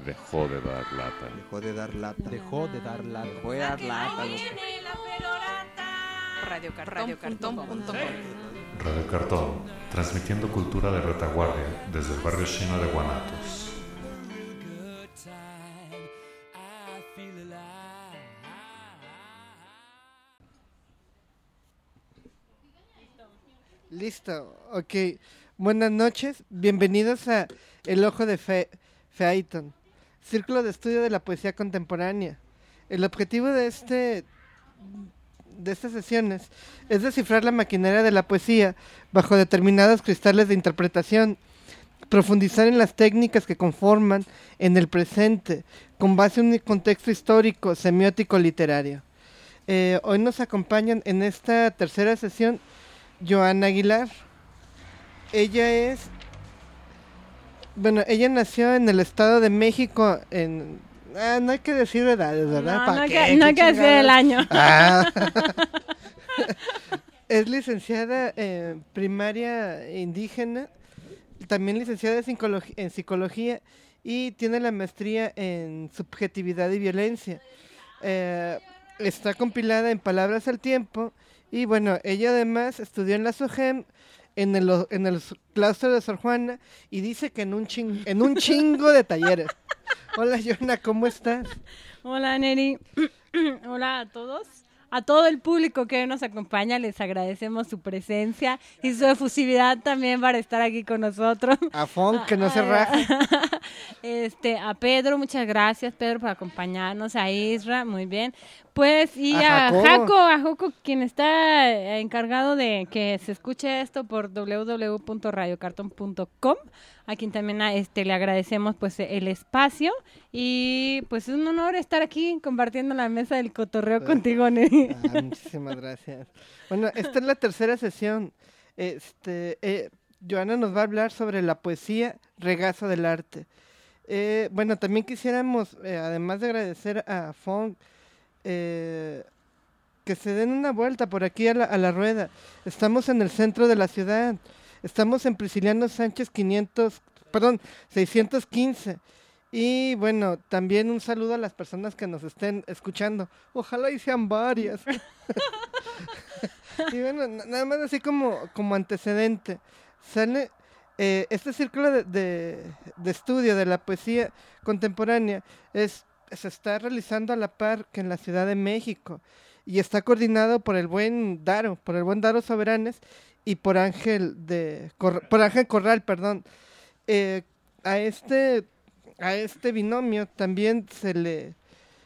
Dejó de dar lata. Dejó de dar lata. Dejó de dar lata. Dejó de dar lata. Radiocartón.com. Radio Cartón, transmitiendo cultura de retaguardia desde el barrio chino de Guanatos. Listo, ok. Buenas noches, bienvenidos a El Ojo de Phaeton, Círculo de Estudio de la Poesía Contemporánea. El objetivo de estas sesiones es descifrar la maquinaria de la poesía bajo determinados cristales de interpretación, profundizar en las técnicas que conforman en el presente, con base en un contexto histórico, semiótico, literario. Hoy nos acompañan en esta tercera sesión Joana Aguilar. Ella nació en el Estado de México no hay que decir edades, ¿verdad? No hay que decir el año. Es licenciada en primaria indígena, también licenciada en psicología y tiene la maestría en subjetividad y violencia. Está compilada en Palabras al Tiempo y bueno, ella además estudió en la SOGEM, en el claustro de Sor Juana, y dice que en un chingo de talleres. Hola, Joana, ¿cómo estás? Hola, Neri. Hola a todos. A todo el público que nos acompaña, les agradecemos su presencia y su efusividad también para estar aquí con nosotros. A Fon, que no se raje. A Pedro, muchas gracias, Pedro, por acompañarnos. A Isra, muy bien. Pues, y a Jaco, quien está encargado de que se escuche esto por www.radiocartón.com, a quien también le agradecemos pues el espacio, y pues es un honor estar aquí compartiendo la mesa del cotorreo contigo, Neri. Muchísimas gracias. Bueno, esta es la tercera sesión. Joana nos va a hablar sobre la poesía, regazo del arte. Bueno, también quisiéramos, además de agradecer a Fon, que se den una vuelta por aquí a la rueda. Estamos en el centro de la ciudad. Estamos en Prisciliano Sánchez 615. Y bueno, también un saludo a las personas que nos estén escuchando. Ojalá y sean varias. Y bueno, nada más así como antecedente. Sale este círculo de estudio de la poesía contemporánea se está realizando a la par que en la Ciudad de México y está coordinado por el buen Daro Soberanes y por Ángel Corral, perdón. A este binomio también se le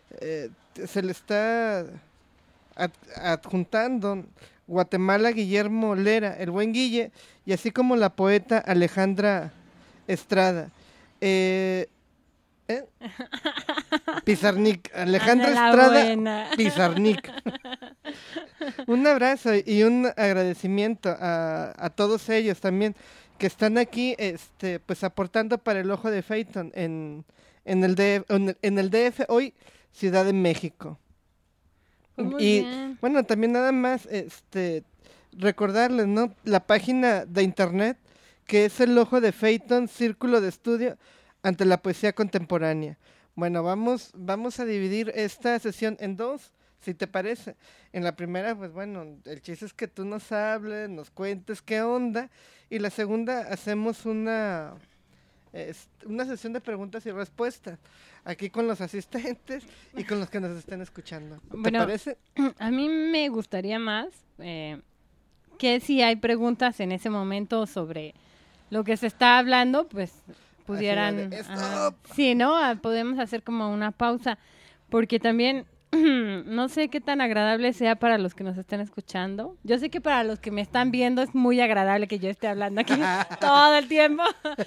está adjuntando Guatemala Guillermo Lera, el buen Guille, y así como la poeta Alejandra Estrada. Pizarnik, Alejandra Estrada buena. Pizarnik. Un abrazo y un agradecimiento a todos ellos también que están aquí pues aportando para el Ojo de Phaeton en el DF, hoy Ciudad de México. Muy y bien. Bueno, también nada más recordarles, ¿no?, la página de internet que es el Ojo de Phaeton, Círculo de Estudio ante la Poesía Contemporánea. Bueno, vamos a dividir esta sesión en dos, si te parece. En la primera, pues bueno, el chiste es que tú nos hables, nos cuentes qué onda, y la segunda hacemos una sesión de preguntas y respuestas, aquí con los asistentes y con los que nos estén escuchando. ¿Te parece? A mí me gustaría más que si hay preguntas en ese momento sobre lo que se está hablando, pues pudieran... sí, ¿no? Podemos hacer como una pausa, porque también no sé qué tan agradable sea para los que nos estén escuchando. Yo sé que para los que me están viendo es muy agradable que yo esté hablando aquí todo el tiempo.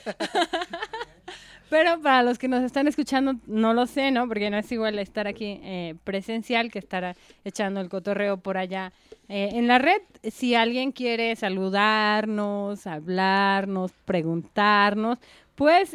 Pero para los que nos están escuchando, no lo sé, ¿no? Porque no es igual estar aquí presencial que estar echando el cotorreo por allá en la red. Si alguien quiere saludarnos, hablarnos, preguntarnos, pues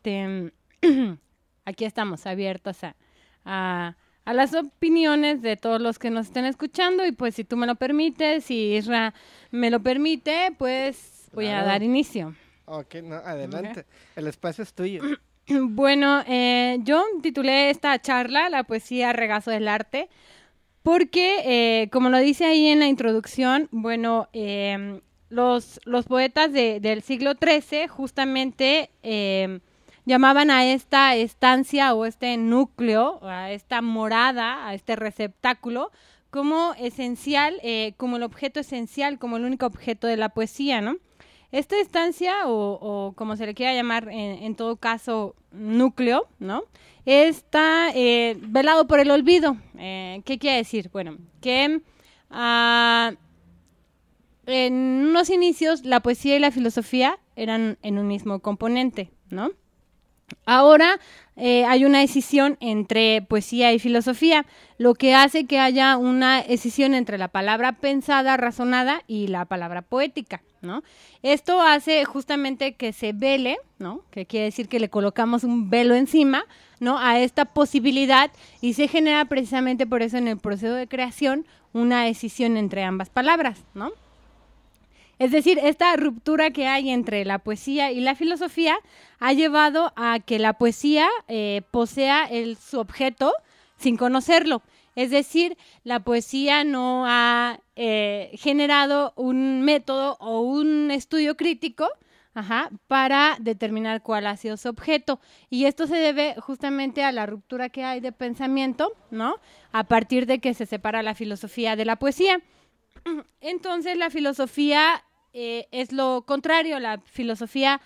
aquí estamos abiertos a las opiniones de todos los que nos estén escuchando, y pues si tú me lo permites, si Isra me lo permite, pues voy a dar inicio. Ok, no, adelante. Okay. El espacio es tuyo. Bueno, yo titulé esta charla La poesía regazo del arte porque, como lo dice ahí en la introducción, bueno, los poetas del siglo XIII justamente llamaban a esta estancia o este núcleo, a esta morada, a este receptáculo, como esencial, como el objeto esencial, como el único objeto de la poesía, ¿no? Esta estancia, o como se le quiera llamar, en todo caso, núcleo, ¿no? Está velado por el olvido. ¿Qué quiere decir? Bueno, que en unos inicios la poesía y la filosofía eran en un mismo componente, ¿no? Ahora hay una escisión entre poesía y filosofía, lo que hace que haya una escisión entre la palabra pensada, razonada y la palabra poética, ¿no? Esto hace justamente que se vele, ¿no? Que quiere decir que le colocamos un velo encima, ¿no? A esta posibilidad y se genera precisamente por eso en el proceso de creación una escisión entre ambas palabras, ¿no? Es decir, esta ruptura que hay entre la poesía y la filosofía ha llevado a que la poesía posea su objeto sin conocerlo. Es decir, la poesía no ha generado un método o un estudio crítico para determinar cuál ha sido su objeto. Y esto se debe justamente a la ruptura que hay de pensamiento, ¿no? A partir de que se separa la filosofía de la poesía. Entonces la filosofía es lo contrario, la filosofía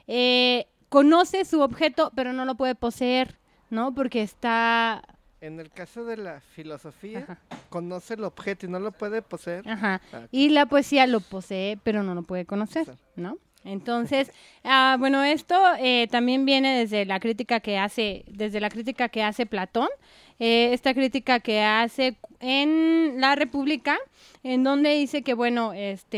conoce su objeto pero no lo puede poseer, ¿no? Porque está... En el caso de la filosofía, conoce el objeto y no lo puede poseer. Ajá. Y la poesía lo posee pero no lo puede conocer, ¿no? Entonces, bueno, esto también viene desde la crítica que hace Platón, esta crítica que hace en La República, en donde dice que, bueno,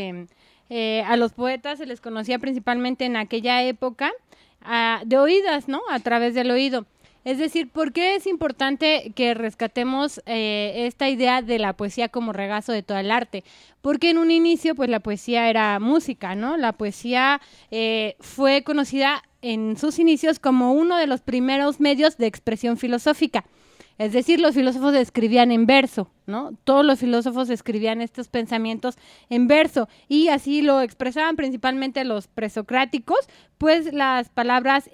a los poetas se les conocía principalmente en aquella época de oídas, ¿no? A través del oído. Es decir, ¿por qué es importante que rescatemos esta idea de la poesía como regazo de todo el arte? Porque en un inicio, pues la poesía era música, ¿no? La poesía fue conocida en sus inicios como uno de los primeros medios de expresión filosófica. Es decir, los filósofos escribían en verso, ¿no? Todos los filósofos escribían estos pensamientos en verso y así lo expresaban principalmente los presocráticos, pues las palabras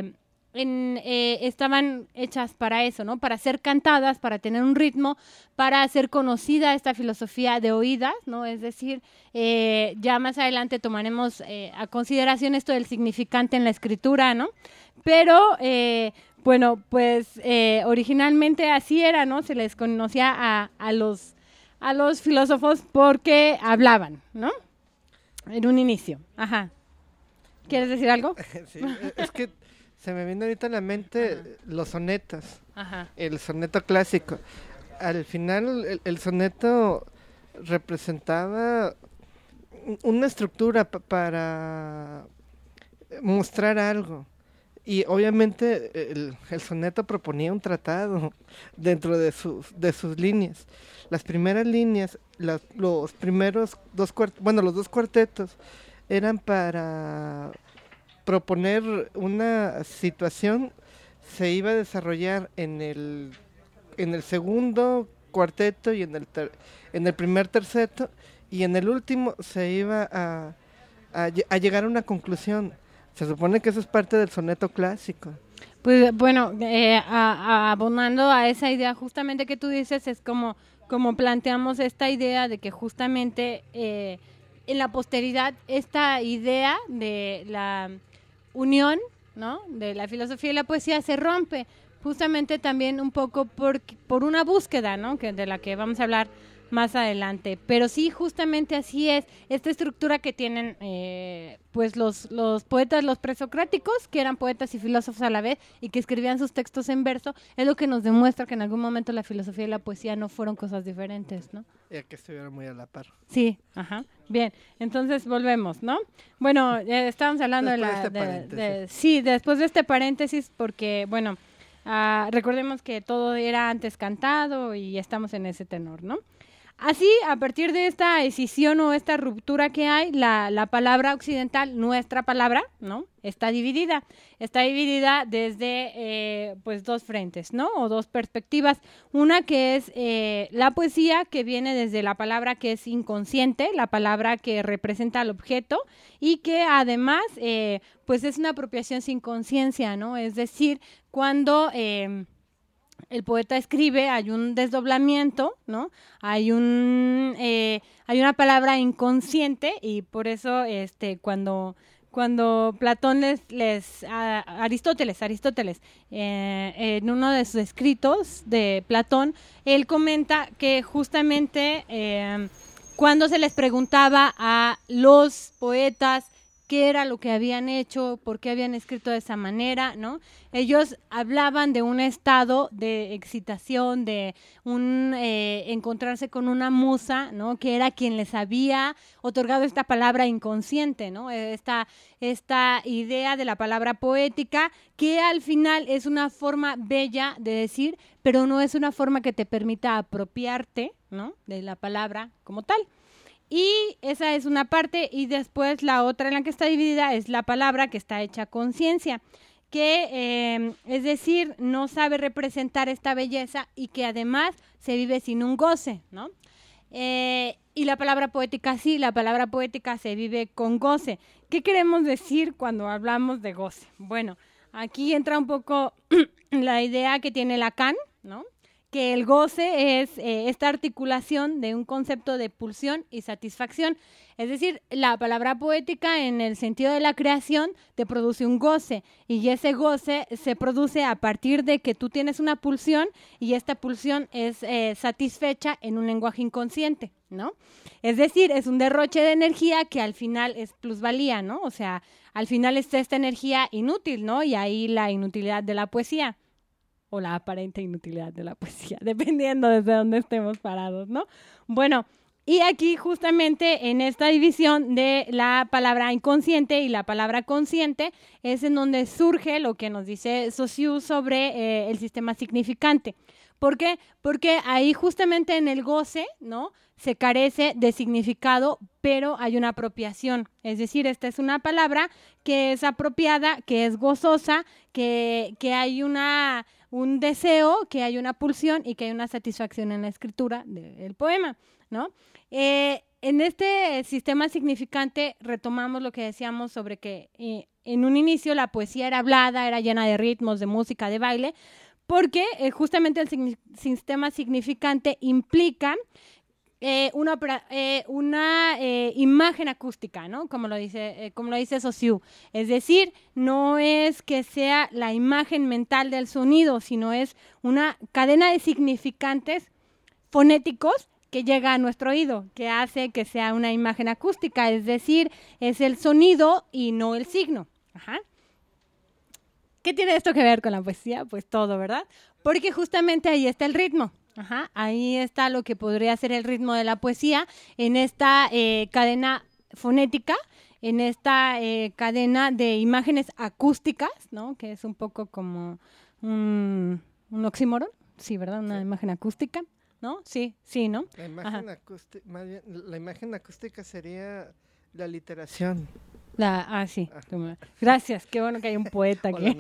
estaban hechas para eso, ¿no? Para ser cantadas, para tener un ritmo, para hacer conocida esta filosofía de oídas, ¿no? Es decir, ya más adelante tomaremos a consideración esto del significante en la escritura, ¿no? Pero, bueno, pues originalmente así era, ¿no? Se les conocía a los filósofos porque hablaban, ¿no? En un inicio. Ajá. ¿Quieres decir algo? Sí, es que se me viene ahorita a la mente los sonetos, el soneto clásico. Al final el soneto representaba una estructura para mostrar algo. Y obviamente el soneto proponía un tratado dentro de sus líneas. Las primeras líneas, los primeros dos cuartetos eran para proponer una situación, se iba a desarrollar en el segundo cuarteto y en el primer terceto, y en el último se iba a llegar a una conclusión. Se supone que eso es parte del soneto clásico. Pues bueno, abonando a esa idea justamente que tú dices, es como planteamos esta idea de que justamente en la posteridad esta idea de la unión, ¿no? De la filosofía y la poesía se rompe justamente también un poco por una búsqueda, ¿no? De la que vamos a hablar más adelante, pero sí, justamente así es, esta estructura que tienen pues los poetas, los presocráticos, que eran poetas y filósofos a la vez y que escribían sus textos en verso, es lo que nos demuestra que en algún momento la filosofía y la poesía no fueron cosas diferentes, ¿no? Y que estuvieron muy a la par. Sí, bien, entonces volvemos, ¿no? Bueno, estábamos hablando después de este paréntesis, porque, bueno, recordemos que todo era antes cantado y estamos en ese tenor, ¿no? Así, a partir de esta escisión o esta ruptura que hay, la palabra occidental, nuestra palabra, ¿no? Está dividida desde pues dos frentes, ¿no? O dos perspectivas. Una que es la poesía, que viene desde la palabra que es inconsciente, la palabra que representa al objeto y que además pues es una apropiación sin conciencia, ¿no? Es decir, cuando el poeta escribe, hay un desdoblamiento, ¿no? Hay una palabra inconsciente y por eso cuando Platón Aristóteles, en uno de sus escritos de Platón, él comenta que justamente cuando se les preguntaba a los poetas qué era lo que habían hecho, por qué habían escrito de esa manera, ¿no? Ellos hablaban de un estado de excitación, de encontrarse con una musa, ¿no? Que era quien les había otorgado esta palabra inconsciente, ¿no? Esta idea de la palabra poética, que al final es una forma bella de decir, pero no es una forma que te permita apropiarte, ¿no? De la palabra como tal. Y esa es una parte, y después la otra en la que está dividida es la palabra que está hecha conciencia, que es decir, no sabe representar esta belleza y que además se vive sin un goce, ¿no? Y la palabra poética sí, la palabra poética se vive con goce. ¿Qué queremos decir cuando hablamos de goce? Bueno, aquí entra un poco la idea que tiene Lacan, ¿no? Que el goce es esta articulación de un concepto de pulsión y satisfacción. Es decir, la palabra poética en el sentido de la creación te produce un goce y ese goce se produce a partir de que tú tienes una pulsión y esta pulsión es satisfecha en un lenguaje inconsciente, ¿no? Es decir, es un derroche de energía que al final es plusvalía, ¿no? O sea, al final está esta energía inútil, ¿no? Y ahí la inutilidad de la poesía. O la aparente inutilidad de la poesía, dependiendo desde dónde estemos parados, ¿no? Bueno, y aquí justamente en esta división de la palabra inconsciente y la palabra consciente es en donde surge lo que nos dice Saussure sobre el sistema significante. ¿Por qué? Porque ahí justamente en el goce, ¿no?, se carece de significado, pero hay una apropiación. Es decir, esta es una palabra que es apropiada, que es gozosa, que hay un deseo, que hay una pulsión y que hay una satisfacción en la escritura del poema, ¿no? En este sistema significante retomamos lo que decíamos sobre que en un inicio la poesía era hablada, era llena de ritmos, de música, de baile, porque justamente el sistema significante implica una imagen acústica, ¿no? Como lo dice Saussure. Es decir, no es que sea la imagen mental del sonido, sino es una cadena de significantes fonéticos que llega a nuestro oído, que hace que sea una imagen acústica, es decir, es el sonido y no el signo. Ajá. ¿Qué tiene esto que ver con la poesía? Pues todo, ¿verdad? Porque justamente ahí está el ritmo. Ajá, ahí está lo que podría ser el ritmo de la poesía, en esta cadena fonética, en esta cadena de imágenes acústicas, ¿no? Que es un poco como un oxímoron, sí, ¿verdad? Una imagen acústica, ¿no? Sí, ¿no? La imagen acústica sería la literación. Sí. Gracias, qué bueno que hay un poeta aquí.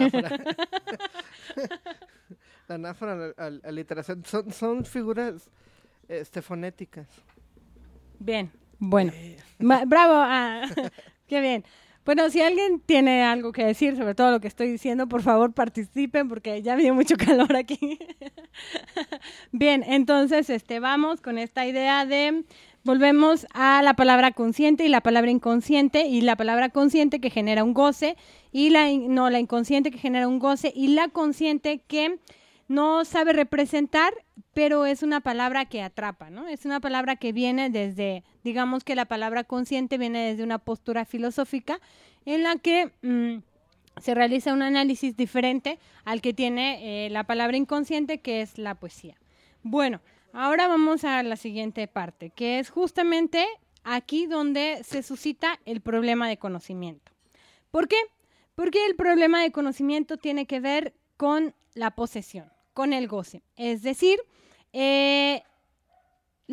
La anáfora, la literación, son figuras fonéticas. Bien, bueno. Bravo, qué bien. Bueno, si alguien tiene algo que decir sobre todo lo que estoy diciendo, por favor participen porque ya me dio mucho calor aquí. Bien, entonces vamos con esta idea de... Volvemos a la palabra consciente y la palabra inconsciente, y la palabra consciente que genera un goce, y la inconsciente que genera un goce, y la consciente que no sabe representar, pero es una palabra que atrapa, ¿no? Es una palabra que viene desde, digamos que la palabra consciente viene desde una postura filosófica en la que se realiza un análisis diferente al que tiene la palabra inconsciente, que es la poesía. Bueno, ahora vamos a la siguiente parte, que es justamente aquí donde se suscita el problema de conocimiento. ¿Por qué? Porque el problema de conocimiento tiene que ver con la posesión, con el goce. Es decir, la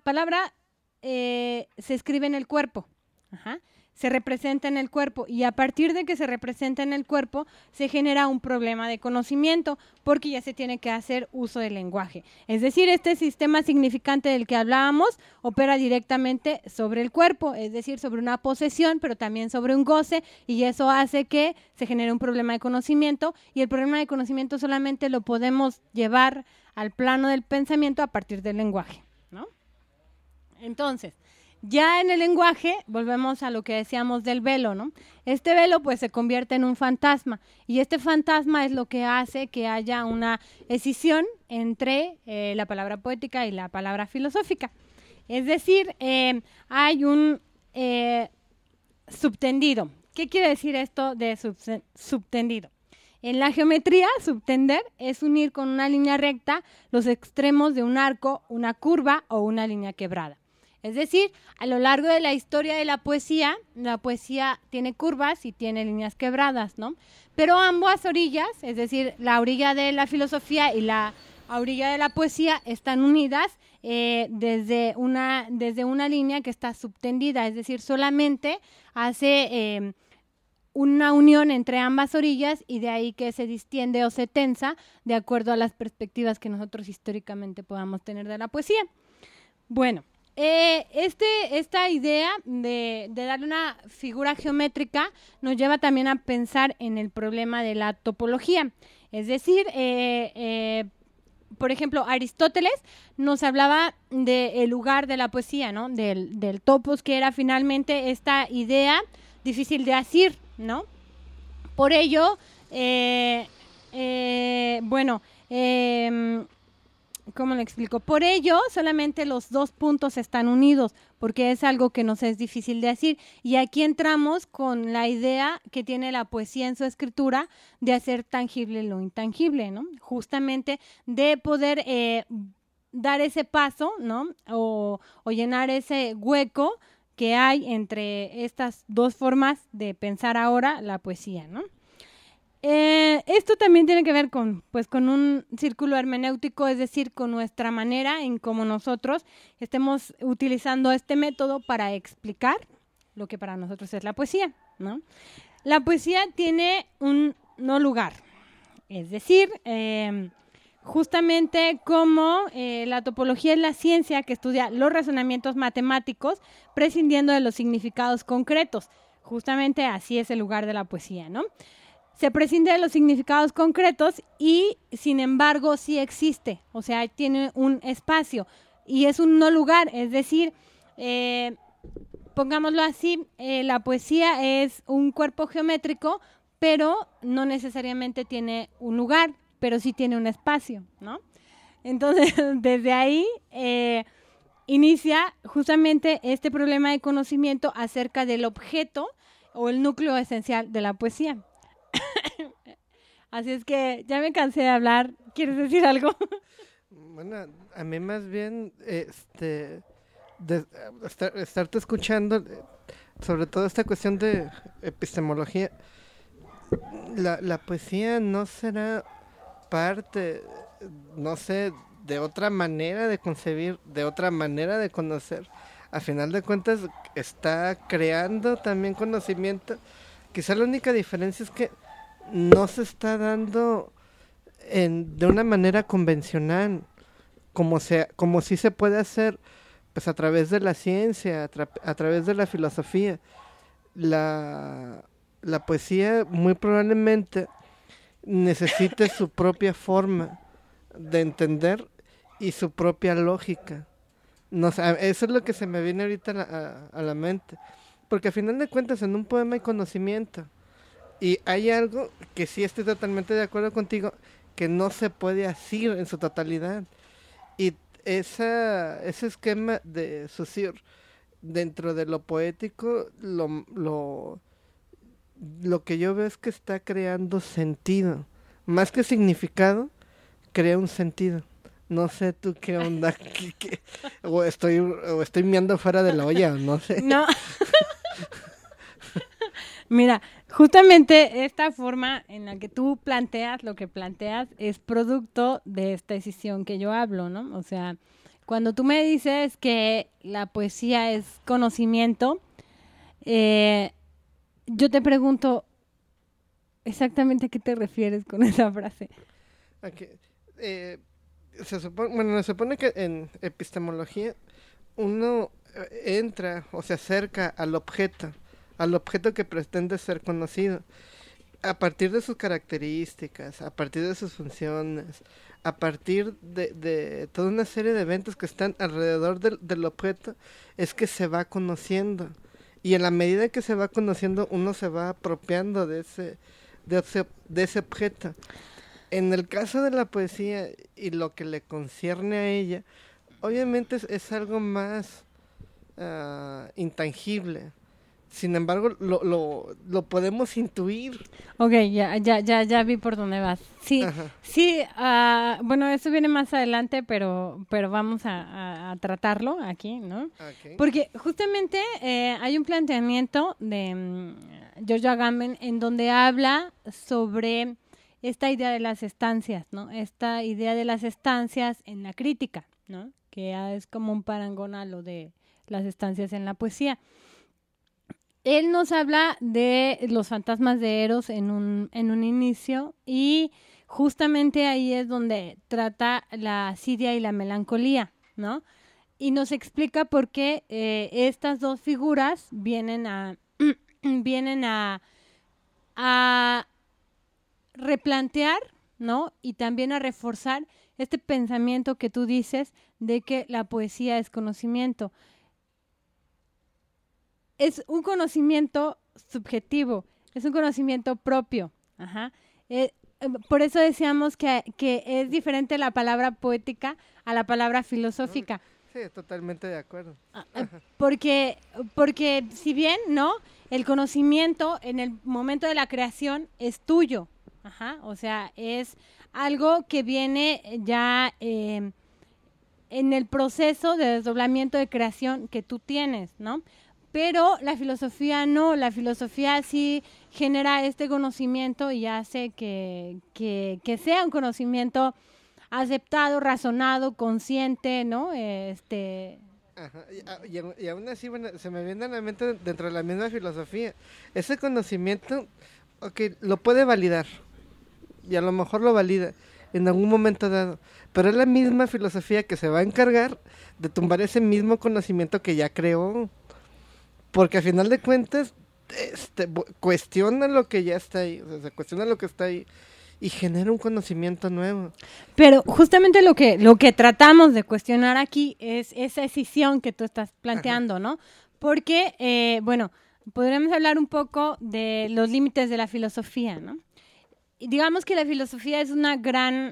palabra se escribe en el cuerpo. Ajá. Se representa en el cuerpo y a partir de que se representa en el cuerpo se genera un problema de conocimiento porque ya se tiene que hacer uso del lenguaje. Es decir, este sistema significante del que hablábamos opera directamente sobre el cuerpo, es decir, sobre una posesión, pero también sobre un goce y eso hace que se genere un problema de conocimiento y el problema de conocimiento solamente lo podemos llevar al plano del pensamiento a partir del lenguaje, ¿no? Entonces, ya en el lenguaje, volvemos a lo que decíamos del velo, ¿no? Este velo pues se convierte en un fantasma y este fantasma es lo que hace que haya una escisión entre la palabra poética y la palabra filosófica. Es decir, hay un subtendido. ¿Qué quiere decir esto de subtendido? En la geometría, subtender es unir con una línea recta los extremos de un arco, una curva o una línea quebrada. Es decir, a lo largo de la historia de la poesía tiene curvas y tiene líneas quebradas, ¿no? Pero ambas orillas, es decir, la orilla de la filosofía y la orilla de la poesía están unidas desde una línea que está subtendida, es decir, solamente hace una unión entre ambas orillas y de ahí que se distiende o se tensa de acuerdo a las perspectivas que nosotros históricamente podamos tener de la poesía. Bueno. Esta idea de darle una figura geométrica nos lleva también a pensar en el problema de la topología. Es decir, por ejemplo, Aristóteles nos hablaba del lugar de la poesía, ¿no? Del topos, que era finalmente esta idea difícil de asir, ¿no? Por ello, ¿cómo lo explico? Por ello, solamente los dos puntos están unidos, porque es algo que nos es difícil de decir. Y aquí entramos con la idea que tiene la poesía en su escritura de hacer tangible lo intangible, ¿no? Justamente de poder dar ese paso, ¿no? O llenar ese hueco que hay entre estas dos formas de pensar ahora la poesía, ¿no? Esto también tiene que ver con un círculo hermenéutico, es decir, con nuestra manera en cómo nosotros estemos utilizando este método para explicar lo que para nosotros es la poesía, ¿no? La poesía tiene un no lugar, es decir, justamente como la topología es la ciencia que estudia los razonamientos matemáticos prescindiendo de los significados concretos, justamente así es el lugar de la poesía, ¿no? Se prescinde de los significados concretos y, sin embargo, sí existe. O sea, tiene un espacio y es un no lugar. Es decir, pongámoslo así, la poesía es un cuerpo geométrico, pero no necesariamente tiene un lugar, pero sí tiene un espacio, ¿no? Entonces, desde ahí inicia justamente este problema de conocimiento acerca del objeto o el núcleo esencial de la poesía. Así es que ya me cansé de hablar. ¿Quieres decir algo? Bueno, a mí más bien estarte escuchando sobre todo esta cuestión de epistemología. La poesía no será parte, no sé, de otra manera de concebir, de otra manera de conocer. A final de cuentas está creando también conocimiento. Quizá la única diferencia es que no se está dando de una manera convencional, como sí se puede hacer pues a través de la ciencia, a través de la filosofía. La poesía muy probablemente necesite su propia forma de entender y su propia lógica. No sé, eso es lo que se me viene ahorita a la mente, porque a final de cuentas en un poema hay conocimiento. Y hay algo que sí estoy totalmente de acuerdo contigo, que no se puede asir en su totalidad. Y ese esquema de Saussure, dentro de lo poético, lo que yo veo es que está creando sentido. Más que significado, crea un sentido. No sé tú qué onda, o estoy meando fuera de la olla, no sé. No. Mira, justamente esta forma en la que tú planteas lo que planteas es producto de esta decisión que yo hablo, ¿no? O sea, cuando tú me dices que la poesía es conocimiento, yo te pregunto exactamente a qué te refieres con esa frase. Okay. Se supone que en epistemología uno entra o se acerca al objeto que pretende ser conocido, a partir de sus características, a partir de sus funciones, a partir de toda una serie de eventos que están alrededor del objeto, es que se va conociendo. Y en la medida que se va conociendo, uno se va apropiando de ese objeto. En el caso de la poesía y lo que le concierne a ella, obviamente es algo más intangible. Sin embargo, lo podemos intuir. Ok, ya vi por dónde vas. Sí, ajá. Sí, bueno, eso viene más adelante, pero vamos a tratarlo aquí, ¿no? Okay. Porque justamente hay un planteamiento de Giorgio Agamben en donde habla sobre esta idea de las estancias, ¿no? Esta idea de las estancias en la crítica, ¿no? Que es como un parangón a lo de las estancias en la poesía. Él nos habla de los fantasmas de Eros en un inicio y justamente ahí es donde trata la asidia y la melancolía, ¿no? Y nos explica por qué estas dos figuras vienen a replantear, ¿no? Y también a reforzar este pensamiento que tú dices de que la poesía es conocimiento. Es un conocimiento subjetivo, es un conocimiento propio. Ajá. Por eso decíamos que es diferente la palabra poética a la palabra filosófica. Sí, totalmente de acuerdo. Porque si bien, ¿no? El conocimiento en el momento de la creación es tuyo. Ajá. O sea, es algo que viene ya en el proceso de desdoblamiento de creación que tú tienes, ¿no? Pero la filosofía no, la filosofía sí genera este conocimiento y hace que sea un conocimiento aceptado, razonado, consciente, ¿no? Ajá. Y aún así, bueno, se me viene a la mente dentro de la misma filosofía. Ese conocimiento, lo puede validar, y a lo mejor lo valida en algún momento dado, pero es la misma filosofía que se va a encargar de tumbar ese mismo conocimiento que ya creó. Porque al final de cuentas, cuestiona lo que ya está ahí, o sea, se cuestiona lo que está ahí y genera un conocimiento nuevo. Pero justamente lo que tratamos de cuestionar aquí es esa escisión que tú estás planteando, ajá, ¿no? Porque, bueno, podríamos hablar un poco de los límites de la filosofía, ¿no? Y digamos que la filosofía es una gran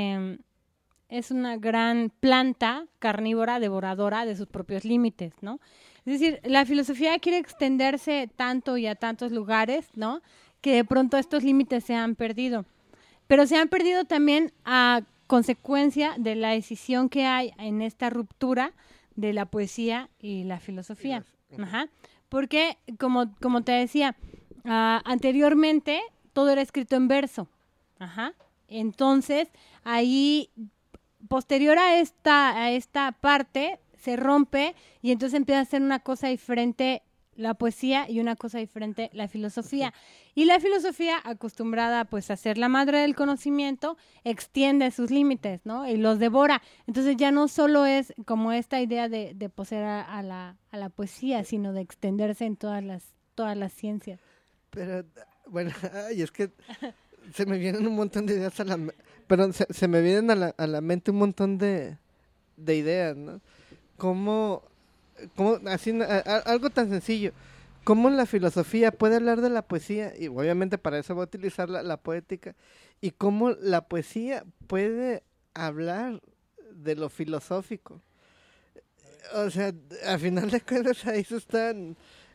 planta carnívora, devoradora de sus propios límites, ¿no? Es decir, la filosofía quiere extenderse tanto y a tantos lugares, ¿no? Que de pronto estos límites se han perdido. Pero se han perdido también a consecuencia de la escisión que hay en esta ruptura de la poesía y la filosofía. Ajá. Porque, como te decía, anteriormente todo era escrito en verso. Ajá. Entonces, ahí, posterior a esta parte, se rompe y entonces empieza a ser una cosa diferente la poesía y una cosa diferente la filosofía. Sí. Y la filosofía, acostumbrada pues a ser la madre del conocimiento, extiende sus límites, ¿no? Y los devora. Entonces ya no solo es como esta idea de poseer a la poesía, sino de extenderse en todas las ciencias. Pero, bueno, es que se me vienen un montón de ideas pero se me vienen a la mente un montón de ideas, ¿no? Como así, algo tan sencillo, cómo la filosofía puede hablar de la poesía, y obviamente para eso va a utilizar la poética, y cómo la poesía puede hablar de lo filosófico. O sea, a final de cuentas ahí se están,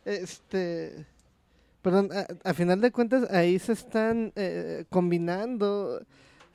a final de cuentas ahí se están combinando.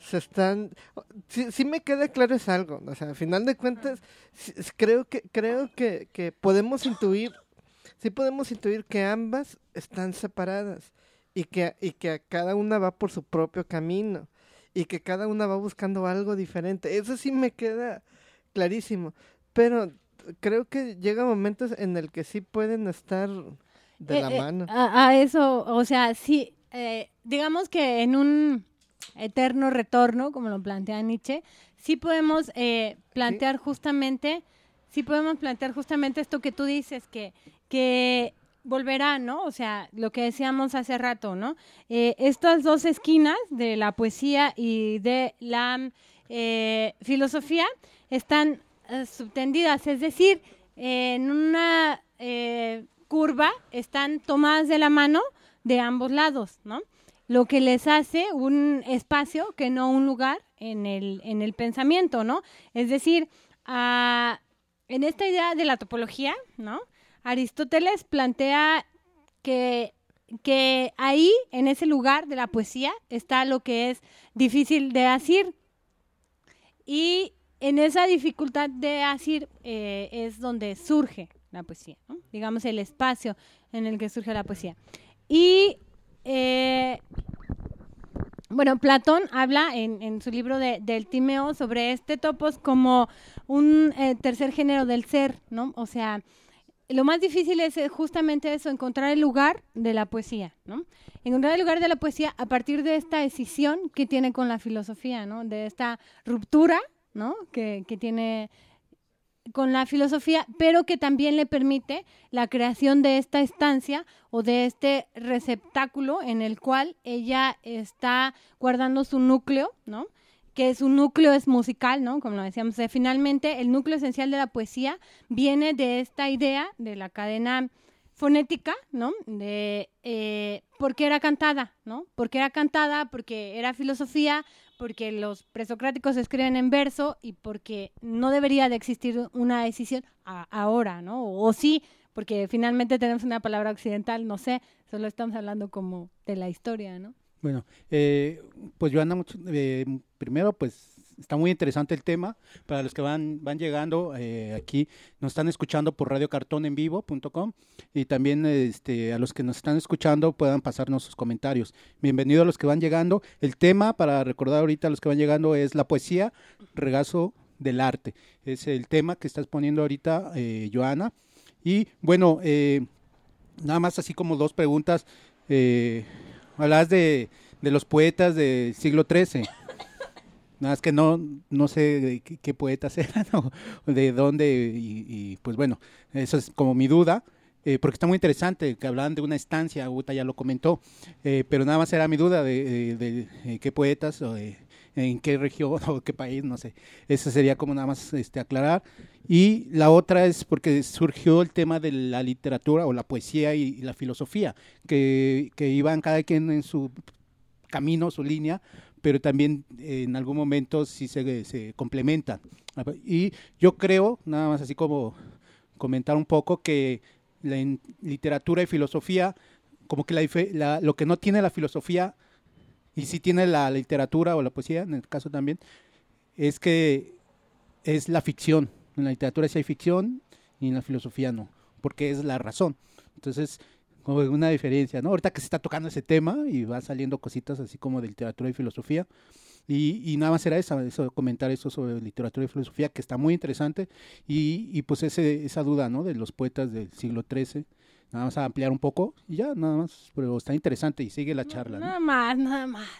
Sí me queda claro es algo, o sea, al final de cuentas creo que podemos intuir que ambas están separadas y que cada una va por su propio camino y que cada una va buscando algo diferente. Eso sí me queda clarísimo, pero creo que llega momentos en el que sí pueden estar de la mano. A eso, o sea, sí, digamos que en un eterno retorno, como lo plantea Nietzsche, sí podemos plantear justamente esto que tú dices, que volverá, ¿no? O sea, lo que decíamos hace rato, ¿no? Estas dos esquinas de la poesía y de la filosofía están subtendidas, es decir, en una curva están tomadas de la mano de ambos lados, ¿no? Lo que les hace un espacio que no un lugar en el pensamiento, ¿no? Es decir, en esta idea de la topología, ¿no? Aristóteles plantea que ahí, en ese lugar de la poesía, está lo que es difícil de asir. Y en esa dificultad de asir es donde surge la poesía, ¿no? Digamos, el espacio en el que surge la poesía. Y, bueno, Platón habla en su libro del Timeo sobre este topos como un tercer género del ser, ¿no? O sea, lo más difícil es justamente eso, encontrar el lugar de la poesía, ¿no? Encontrar el lugar de la poesía a partir de esta decisión que tiene con la filosofía, ¿no? De esta ruptura, ¿no? Que tiene con la filosofía, pero que también le permite la creación de esta estancia o de este receptáculo en el cual ella está guardando su núcleo, ¿no? Que su núcleo es musical, ¿no? Como lo decíamos, finalmente el núcleo esencial de la poesía viene de esta idea de la cadena fonética, ¿no? De por qué era cantada, ¿no? Porque era cantada, porque era filosofía, porque los presocráticos escriben en verso y porque no debería de existir una decisión ahora, ¿no? O sí, porque finalmente tenemos una palabra occidental, no sé, solo estamos hablando como de la historia, ¿no? Bueno, pues Joana, primero pues está muy interesante el tema. Para los que van llegando aquí, nos están escuchando por radiocartonenvivo.com y también a los que nos están escuchando puedan pasarnos sus comentarios. Bienvenido a los que van llegando. El tema, para recordar ahorita a los que van llegando, es la poesía, regazo del arte. Es el tema que estás poniendo ahorita, Joana. Y bueno, nada más así como dos preguntas. Hablabas de los poetas del siglo XIII. Nada más que no sé de qué poetas eran o de dónde, y pues bueno, eso es como mi duda, porque está muy interesante, que hablaban de una estancia, Uta ya lo comentó, pero nada más era mi duda de qué poetas, o en qué región o qué país, no sé. Eso sería como nada más aclarar. Y la otra es porque surgió el tema de la literatura o la poesía y la filosofía, que iban cada quien en su camino, su línea, pero también en algún momento sí se complementan. Y yo creo, nada más así como comentar un poco, que en literatura y filosofía, como que lo que no tiene la filosofía, y sí tiene la literatura o la poesía, en el caso también, es que es la ficción. En la literatura sí hay ficción y en la filosofía no, porque es la razón. Entonces, como una diferencia, ¿no? Ahorita que se está tocando ese tema y va saliendo cositas así como de literatura y filosofía, y nada más era eso, comentar eso sobre literatura y filosofía, que está muy interesante, y pues esa duda, ¿no? De los poetas del siglo XIII, nada más a ampliar un poco, y ya, nada más, pero está interesante y sigue la charla, ¿no? Nada más.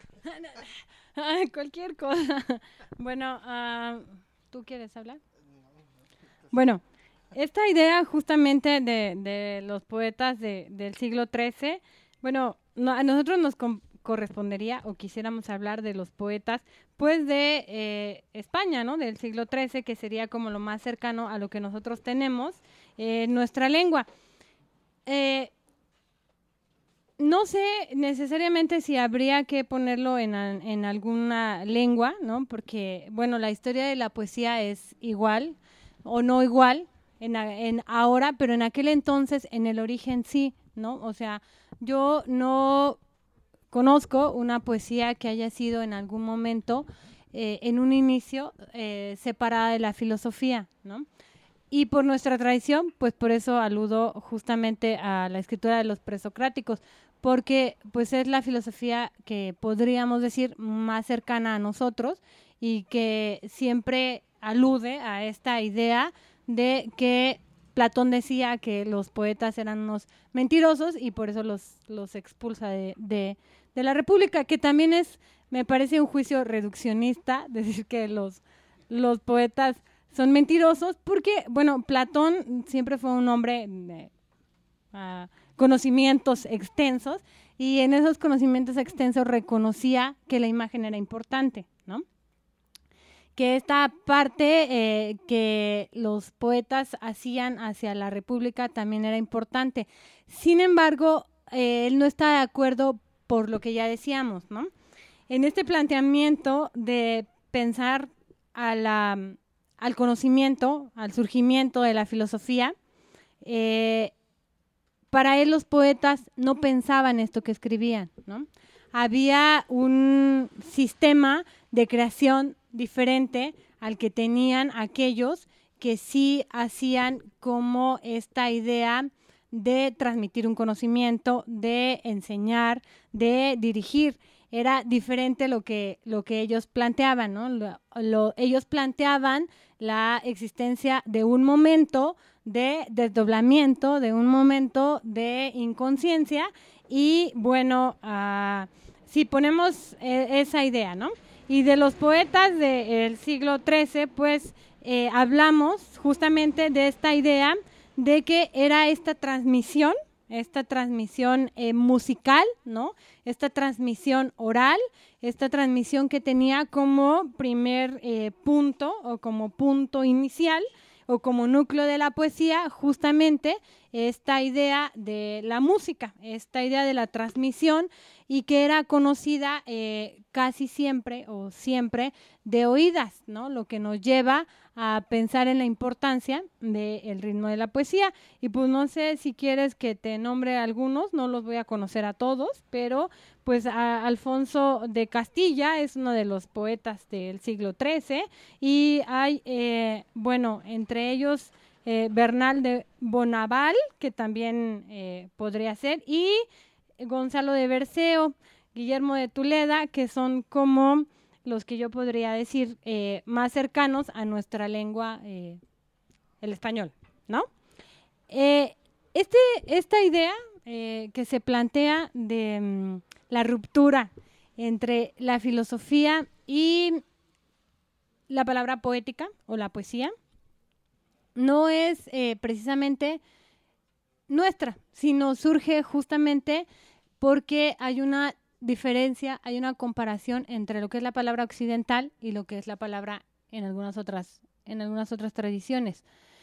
Ay, cualquier cosa. Bueno, ¿tú quieres hablar? Bueno, esta idea justamente de los poetas del siglo XIII, bueno, a nosotros nos correspondería o quisiéramos hablar de los poetas, pues de España, ¿no? Del siglo XIII, que sería como lo más cercano a lo que nosotros tenemos en nuestra lengua. No sé necesariamente si habría que ponerlo en alguna lengua, ¿no? Porque, bueno, la historia de la poesía es igual o no igual en ahora, pero en aquel entonces, en el origen sí, ¿no? O sea, yo no conozco una poesía que haya sido en algún momento, en un inicio, separada de la filosofía, ¿no? Y por nuestra tradición, pues por eso aludo justamente a la escritura de los presocráticos, porque pues es la filosofía que podríamos decir más cercana a nosotros y que siempre alude a esta idea de que Platón decía que los poetas eran unos mentirosos y por eso los expulsa de la República, que también me parece un juicio reduccionista decir que los poetas son mentirosos, porque, bueno, Platón siempre fue un hombre de conocimientos extensos, y en esos conocimientos extensos reconocía que la imagen era importante, ¿no? Que esta parte que los poetas hacían hacia la República también era importante. Sin embargo, él no está de acuerdo por lo que ya decíamos, ¿no? En este planteamiento de pensar al conocimiento, al surgimiento de la filosofía, para él los poetas no pensaban esto que escribían, ¿no? Había un sistema de creación diferente al que tenían aquellos que sí hacían como esta idea de transmitir un conocimiento, de enseñar, de dirigir. Era diferente lo que ellos planteaban, ¿no? Ellos planteaban la existencia de un momento de desdoblamiento, de un momento de inconsciencia, y bueno, si ponemos esa idea, ¿no? Y de los poetas del siglo XIII, pues hablamos justamente de esta idea de que era esta transmisión musical, ¿no? Esta transmisión oral, esta transmisión que tenía como primer punto o como punto inicial o como núcleo de la poesía justamente esta idea de la música, esta idea de la transmisión, y que era conocida casi siempre o siempre de oídas, ¿no? Lo que nos lleva a pensar en la importancia del ritmo de la poesía. Y pues no sé si quieres que te nombre algunos, no los voy a conocer a todos, pero pues Alfonso de Castilla es uno de los poetas del siglo XIII, y hay, bueno, entre ellos Bernal de Bonaval, que también podría ser, y Gonzalo de Berceo, Guillermo de Tuleda, que son como los que yo podría decir más cercanos a nuestra lengua, el español, ¿no? Esta idea que se plantea de la ruptura entre la filosofía y la palabra poética o la poesía no es precisamente nuestra, sino surge justamente porque hay una diferencia, hay una comparación entre lo que es la palabra occidental y lo que es la palabra en algunas otras tradiciones.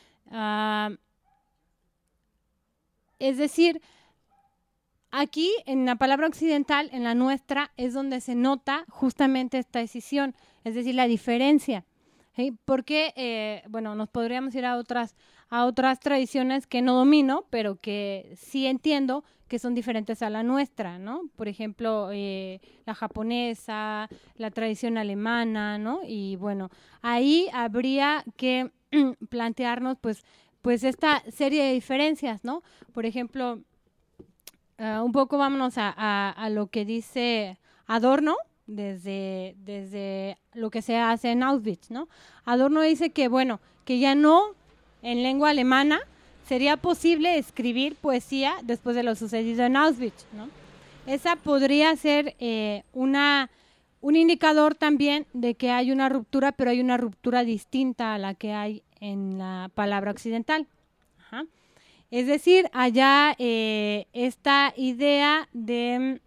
Es decir, aquí en la palabra occidental, en la nuestra, es donde se nota justamente esta decisión, es decir, la diferencia. ¿Sí? Porque, bueno, nos podríamos ir a otras tradiciones que no domino, pero que sí entiendo que son diferentes a la nuestra, ¿no? Por ejemplo, la japonesa, la tradición alemana, ¿no? Y bueno, ahí habría que plantearnos, pues esta serie de diferencias, ¿no? Por ejemplo, un poco vámonos a lo que dice Adorno, desde lo que se hace en Auschwitz, ¿no? Adorno dice que, bueno, que ya no en lengua alemana sería posible escribir poesía después de lo sucedido en Auschwitz, ¿no? Esa podría ser un indicador también de que hay una ruptura, pero hay una ruptura distinta a la que hay en la palabra occidental. Ajá. Es decir, allá esta idea de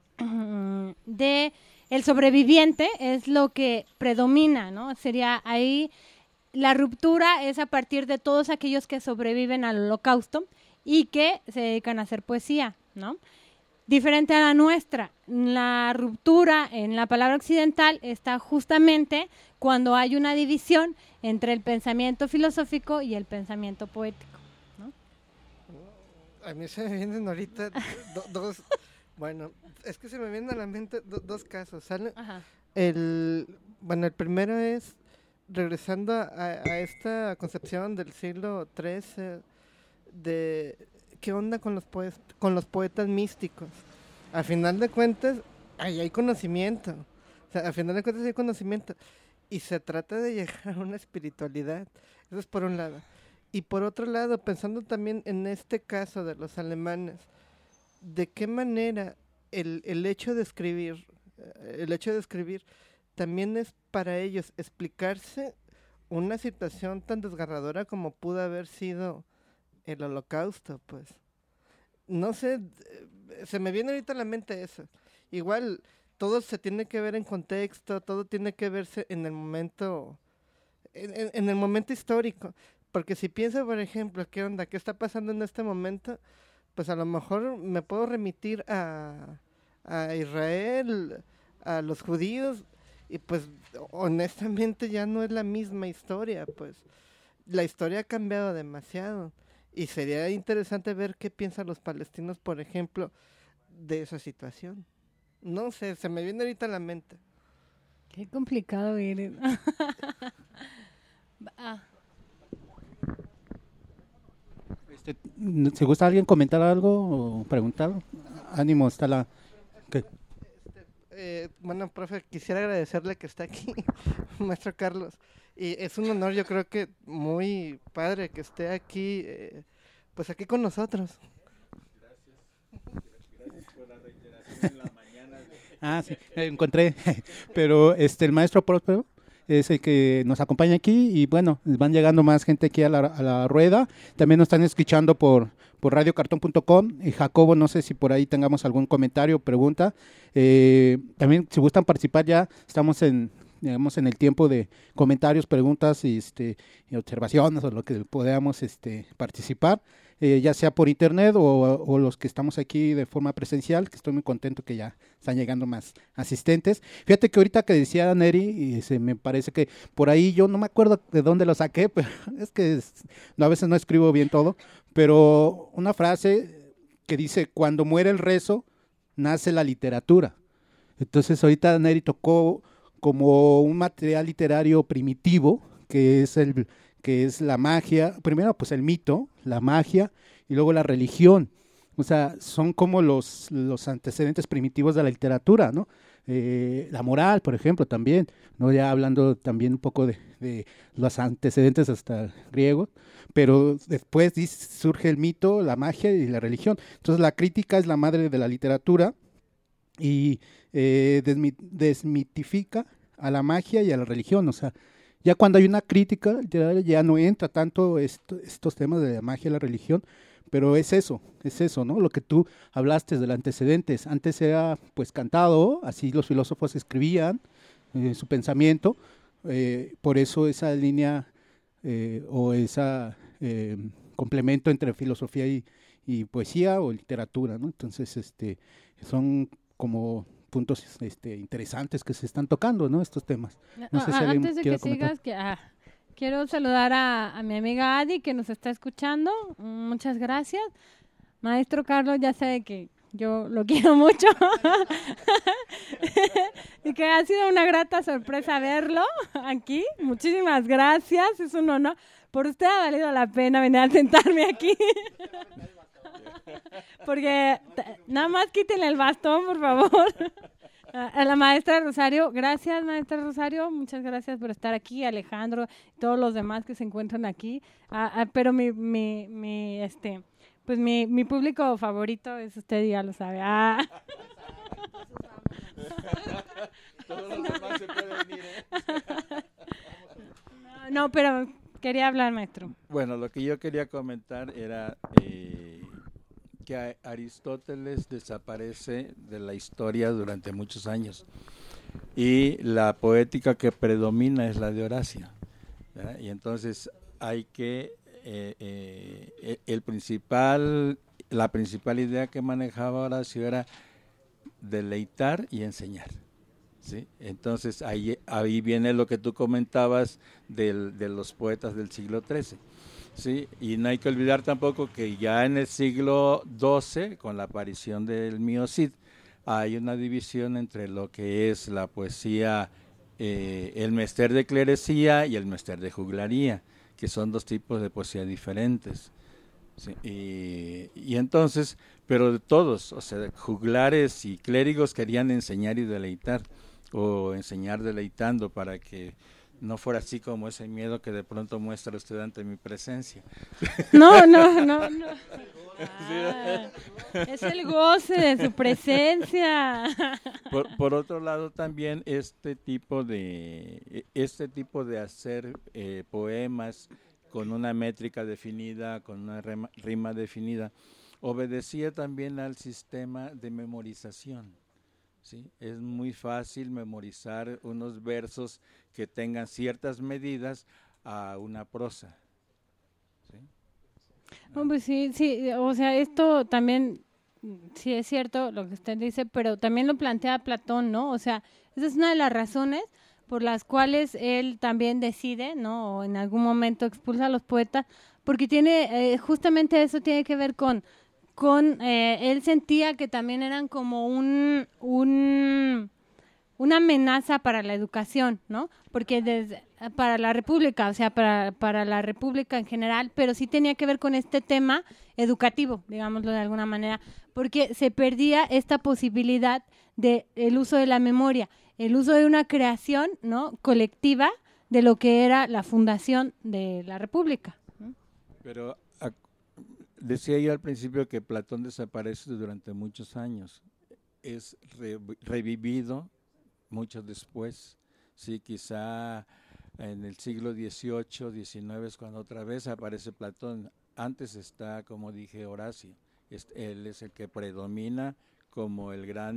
el sobreviviente es lo que predomina, ¿no? Sería ahí la ruptura es a partir de todos aquellos que sobreviven al Holocausto y que se dedican a hacer poesía, ¿no? Diferente a la nuestra, la ruptura en la palabra occidental está justamente cuando hay una división entre el pensamiento filosófico y el pensamiento poético, ¿no? A mí se me vienen ahorita dos... Bueno, es que se me vienen a la mente dos casos, ¿sale? Ajá. El primero es, regresando a esta concepción del siglo XIII, de qué onda con los poetas místicos. A final de cuentas, ahí hay conocimiento. O sea, a final de cuentas hay conocimiento. y se trata de llegar a una espiritualidad. Eso es por un lado. Y por otro lado, pensando también en este caso de los alemanes, ¿de qué manera el hecho de escribir también es para ellos explicarse una situación tan desgarradora como pudo haber sido el Holocausto? Pues no sé, se me viene ahorita a la mente eso. Igual todo se tiene que ver en contexto, todo tiene que verse en el momento, en el momento histórico. Porque si pienso, por ejemplo, ¿qué onda? ¿Qué está pasando en este momento? Pues a lo mejor me puedo remitir a Israel, a los judíos, y pues honestamente ya no es la misma historia, pues la historia ha cambiado demasiado. Y sería interesante ver qué piensan los palestinos, por ejemplo, de esa situación. No sé, se me viene ahorita a la mente. Qué complicado eres. ¿Se gusta alguien comentar algo o preguntar? Ánimo, está la... ¿Qué? Bueno, profe, quisiera agradecerle que está aquí, maestro Carlos. Y es un honor, yo creo que muy padre que esté aquí, pues aquí con nosotros. Gracias por la reiteración en la mañana. Sí, encontré. Pero el maestro Próspero es el que nos acompaña aquí y bueno, van llegando más gente aquí a la rueda. También nos están escuchando por radiocartón.com. Y Jacobo, no sé si por ahí tengamos algún comentario o pregunta. También si gustan participar, ya estamos en el tiempo de comentarios, preguntas y observaciones o lo que podamos participar. Ya sea por internet o los que estamos aquí de forma presencial, que estoy muy contento que ya están llegando más asistentes. Fíjate que ahorita que decía Neri, me parece que por ahí yo no me acuerdo de dónde lo saqué, pero es que a veces no escribo bien todo, pero una frase que dice, cuando muere el rezo, nace la literatura. Entonces ahorita Neri tocó como un material literario primitivo, que es la magia, primero pues el mito, la magia y luego la religión. O sea, son como los antecedentes primitivos de la literatura, ¿no? La moral, por ejemplo, también, ¿no? Ya hablando también un poco de los antecedentes hasta griegos, pero después surge el mito, la magia y la religión. Entonces la crítica es la madre de la literatura y desmitifica a la magia y a la religión. O sea, ya cuando hay una crítica literaria ya no entra tanto estos temas de la magia y la religión, pero es eso, ¿no? Lo que tú hablaste de los antecedentes. Antes era pues cantado, así los filósofos escribían su pensamiento, por eso esa línea o esa complemento entre filosofía y poesía o literatura, ¿no? Entonces, son como puntos interesantes que se están tocando, ¿no? Estos temas. No sé si antes de que sigas, quiero saludar a mi amiga Adi que nos está escuchando. Muchas gracias. Maestro Carlos, ya sabe que yo lo quiero mucho y que ha sido una grata sorpresa verlo aquí. Muchísimas gracias, es un honor. Por usted ha valido la pena venir a sentarme aquí. Porque nada más quítenle el bastón, por favor. A la maestra Rosario, gracias maestra Rosario, muchas gracias por estar aquí, Alejandro y todos los demás que se encuentran aquí. Pero mi público favorito es usted, ya lo sabe. Todos los demás se pueden ir, No, pero quería hablar, maestro. Bueno, lo que yo quería comentar era que Aristóteles desaparece de la historia durante muchos años y la poética que predomina es la de Horacio, ¿verdad? Y entonces hay que la principal idea que manejaba Horacio era deleitar y enseñar, ¿sí? Entonces ahí viene lo que tú comentabas de los poetas del siglo XIII. Sí, y no hay que olvidar tampoco que ya en el siglo XII, con la aparición del Mio Cid, hay una división entre lo que es la poesía, el mester de clerecía y el mester de juglaría, que son dos tipos de poesía diferentes. Sí, y entonces, pero de todos, o sea, juglares y clérigos querían enseñar y deleitar, o enseñar deleitando para que no fuera así como ese miedo que de pronto muestra usted ante mi presencia. No. Ah, es el goce de su presencia. Por otro lado, también este tipo de hacer poemas con una métrica definida, con una rima definida, obedecía también al sistema de memorización. ¿Sí? Es muy fácil memorizar unos versos que tengan ciertas medidas a una prosa. ¿Sí? No, pues sí, o sea, esto también, sí es cierto lo que usted dice, pero también lo plantea Platón, ¿no? O sea, esa es una de las razones por las cuales él también decide, ¿no? O en algún momento expulsa a los poetas, porque tiene, justamente eso tiene que ver con él sentía que también eran como una amenaza para la educación, ¿no? Porque para la República, o sea, para la República en general, pero sí tenía que ver con este tema educativo, digámoslo de alguna manera, porque se perdía esta posibilidad de el uso de la memoria, el uso de una creación, ¿no? Colectiva de lo que era la fundación de la República, ¿no? Pero decía yo al principio que Platón desaparece durante muchos años, es revivido mucho después, sí, quizá en el siglo XVIII, XIX es cuando otra vez aparece Platón. Antes está, como dije, Horacio, él es el que predomina como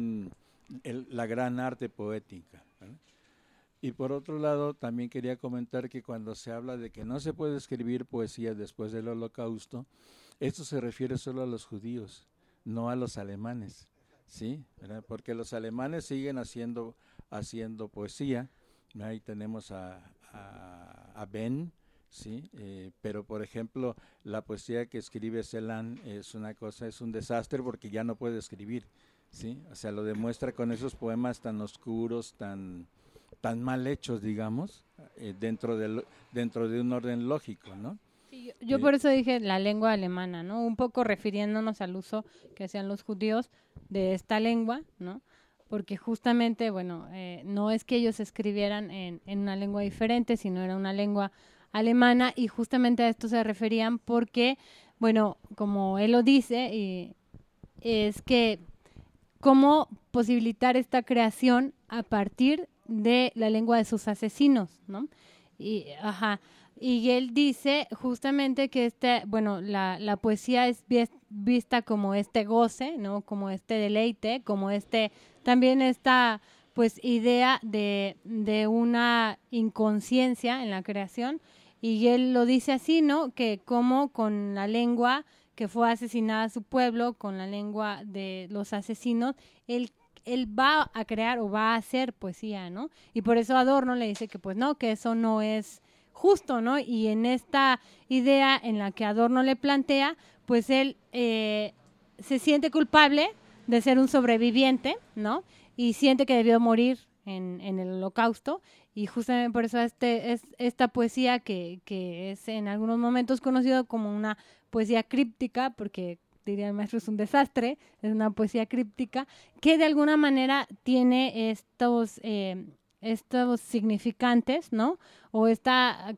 la gran arte poética, ¿vale? Y por otro lado, también quería comentar que cuando se habla de que no se puede escribir poesía después del Holocausto, esto se refiere solo a los judíos, no a los alemanes, ¿sí? ¿Verdad? Porque los alemanes siguen haciendo poesía, ¿no? Ahí tenemos a Ben, ¿sí? Pero por ejemplo, la poesía que escribe Celan es un desastre porque ya no puede escribir, ¿sí? O sea, lo demuestra con esos poemas tan oscuros, tan mal hechos, digamos, dentro de un orden lógico, ¿no? Sí, yo por eso dije la lengua alemana, ¿no? Un poco refiriéndonos al uso que hacían los judíos de esta lengua, ¿no? Porque justamente, bueno, no es que ellos escribieran en una lengua diferente, sino era una lengua alemana, y justamente a esto se referían porque, bueno, como él lo dice, es que cómo posibilitar esta creación a partir de la lengua de sus asesinos, ¿no? Y él dice justamente que la poesía es vista como este goce, ¿no? Como este deleite, como también esta pues idea de una inconsciencia en la creación, y él lo dice así, ¿no? Que como con la lengua que fue asesinada a su pueblo, con la lengua de los asesinos, él va a crear o va a hacer poesía, ¿no? Y por eso Adorno le dice que pues no, que eso no es justo, ¿no? Y en esta idea en la que Adorno le plantea, pues él se siente culpable de ser un sobreviviente, ¿no? Y siente que debió morir en el Holocausto, y justamente por eso esta poesía que es en algunos momentos conocido como una poesía críptica, porque diría el maestro es un desastre, es una poesía críptica, que de alguna manera tiene estos significantes, ¿no? O esta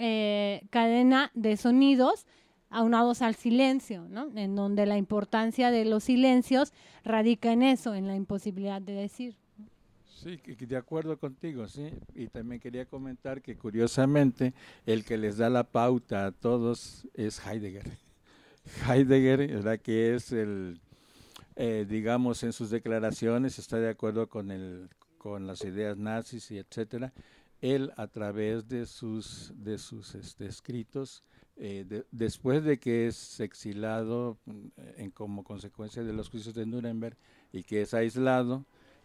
cadena de sonidos aunados al silencio, ¿no? En donde la importancia de los silencios radica en eso, en la imposibilidad de decir. Sí, de acuerdo contigo, sí. Y también quería comentar que curiosamente el que les da la pauta a todos es Heidegger. Heidegger, ¿verdad? Que es digamos, en sus declaraciones está de acuerdo con las ideas nazis y etcétera. Él, a través de sus escritos, después de que es exilado como consecuencia de los juicios de Nuremberg y que es aislado,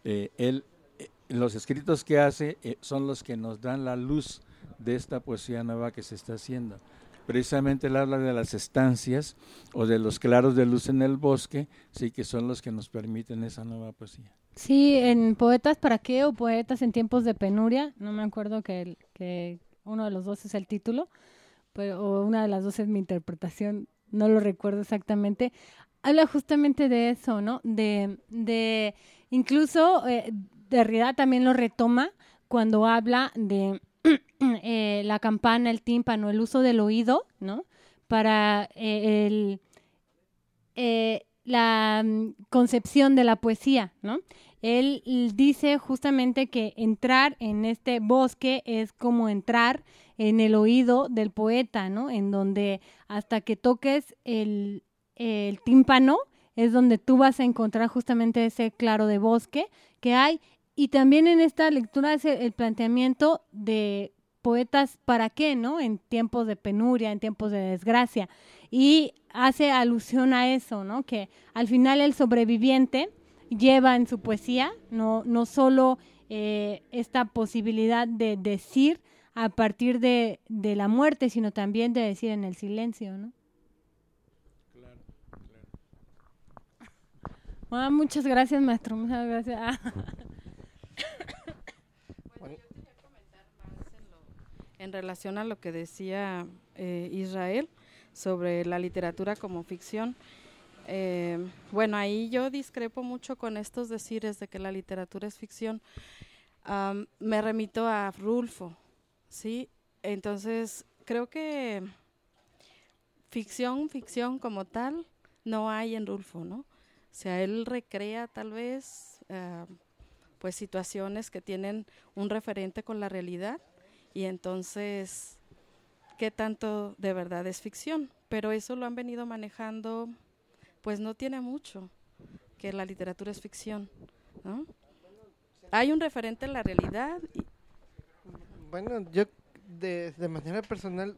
los escritos que hace son los que nos dan la luz de esta poesía nueva que se está haciendo. Precisamente él habla de las estancias o de los claros de luz en el bosque, sí, que son los que nos permiten esa nueva poesía. Sí, en Poetas para qué o Poetas en tiempos de penuria, no me acuerdo que uno de los dos es el título, o una de las dos es mi interpretación, no lo recuerdo exactamente. Habla justamente de eso, ¿no? De incluso Derrida también lo retoma cuando habla de la campana, el tímpano, el uso del oído, ¿no? Para la concepción de la poesía, ¿no? Él dice justamente que entrar en este bosque es como entrar en el oído del poeta, ¿no? En donde hasta que toques el tímpano es donde tú vas a encontrar justamente ese claro de bosque que hay. Y también en esta lectura es el planteamiento de poetas para qué, ¿no? En tiempos de penuria, en tiempos de desgracia. Y hace alusión a eso, ¿no? Que al final el sobreviviente lleva en su poesía no solo esta posibilidad de decir a partir de la muerte, sino también de decir en el silencio, ¿no? Claro. Bueno, muchas gracias, maestro. Muchas gracias. Bueno, yo quería comentar más en relación a lo que decía Israel sobre la literatura como ficción. Bueno, ahí yo discrepo mucho con estos decires de que la literatura es ficción. Me remito a Rulfo, ¿sí? Entonces, creo que ficción como tal no hay en Rulfo, ¿no? O sea, él recrea tal vez pues situaciones que tienen un referente con la realidad y entonces, ¿qué tanto de verdad es ficción? Pero eso lo han venido manejando, pues no tiene mucho que la literatura es ficción, ¿no? Hay un referente en la realidad. Bueno, yo de manera personal,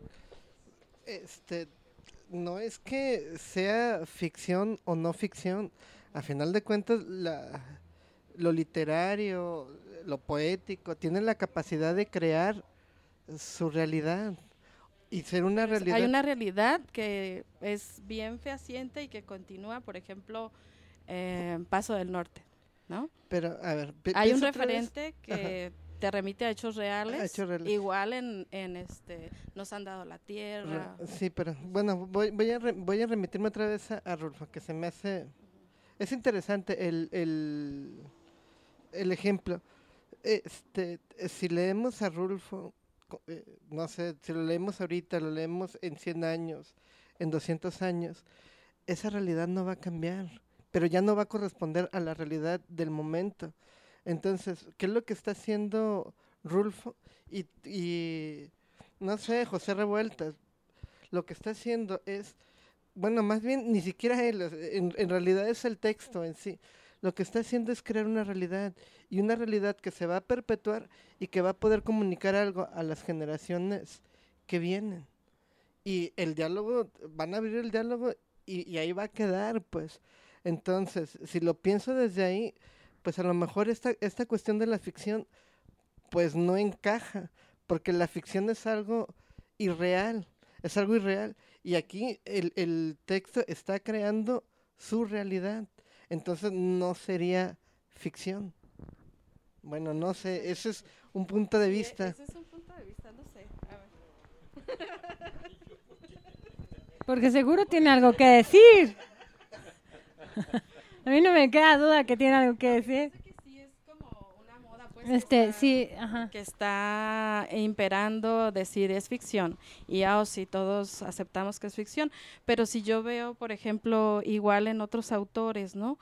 no es que sea ficción o no ficción. A final de cuentas, lo literario, lo poético, tiene la capacidad de crear su realidad y ser una realidad. Hay una realidad que es bien fehaciente y que continúa, por ejemplo, Paso del Norte, ¿no? Pero, a ver, hay un referente que te remite a hechos reales, hechos reales. Igual en Nos han dado la tierra. Sí, pero bueno, voy a remitirme otra vez a Rulfo, que se me hace... Es interesante el ejemplo. Si leemos a Rulfo, no sé, si lo leemos ahorita, lo leemos en 100 años, en 200 años, esa realidad no va a cambiar, pero ya no va a corresponder a la realidad del momento. Entonces, ¿qué es lo que está haciendo Rulfo? Y no sé, José Revueltas, lo que está haciendo es, bueno, más bien ni siquiera él, en realidad es el texto en sí. Lo que está haciendo es crear una realidad, y una realidad que se va a perpetuar y que va a poder comunicar algo a las generaciones que vienen. Y el diálogo, van a abrir el diálogo y ahí va a quedar, pues. Entonces, si lo pienso desde ahí, pues a lo mejor esta cuestión de la ficción, pues no encaja, porque la ficción es algo irreal, y aquí el texto está creando su realidad, entonces no sería ficción. Bueno, no sé, ese es un punto de vista. Ese es un punto de vista, no sé, a ver. Porque seguro tiene algo que decir. A mí no me queda duda que tiene algo que decir. Que sí es como una moda, pues, sí, ajá. Que está imperando decir es ficción. Y sí, todos aceptamos que es ficción. Pero si yo veo, por ejemplo, igual en otros autores, ¿no?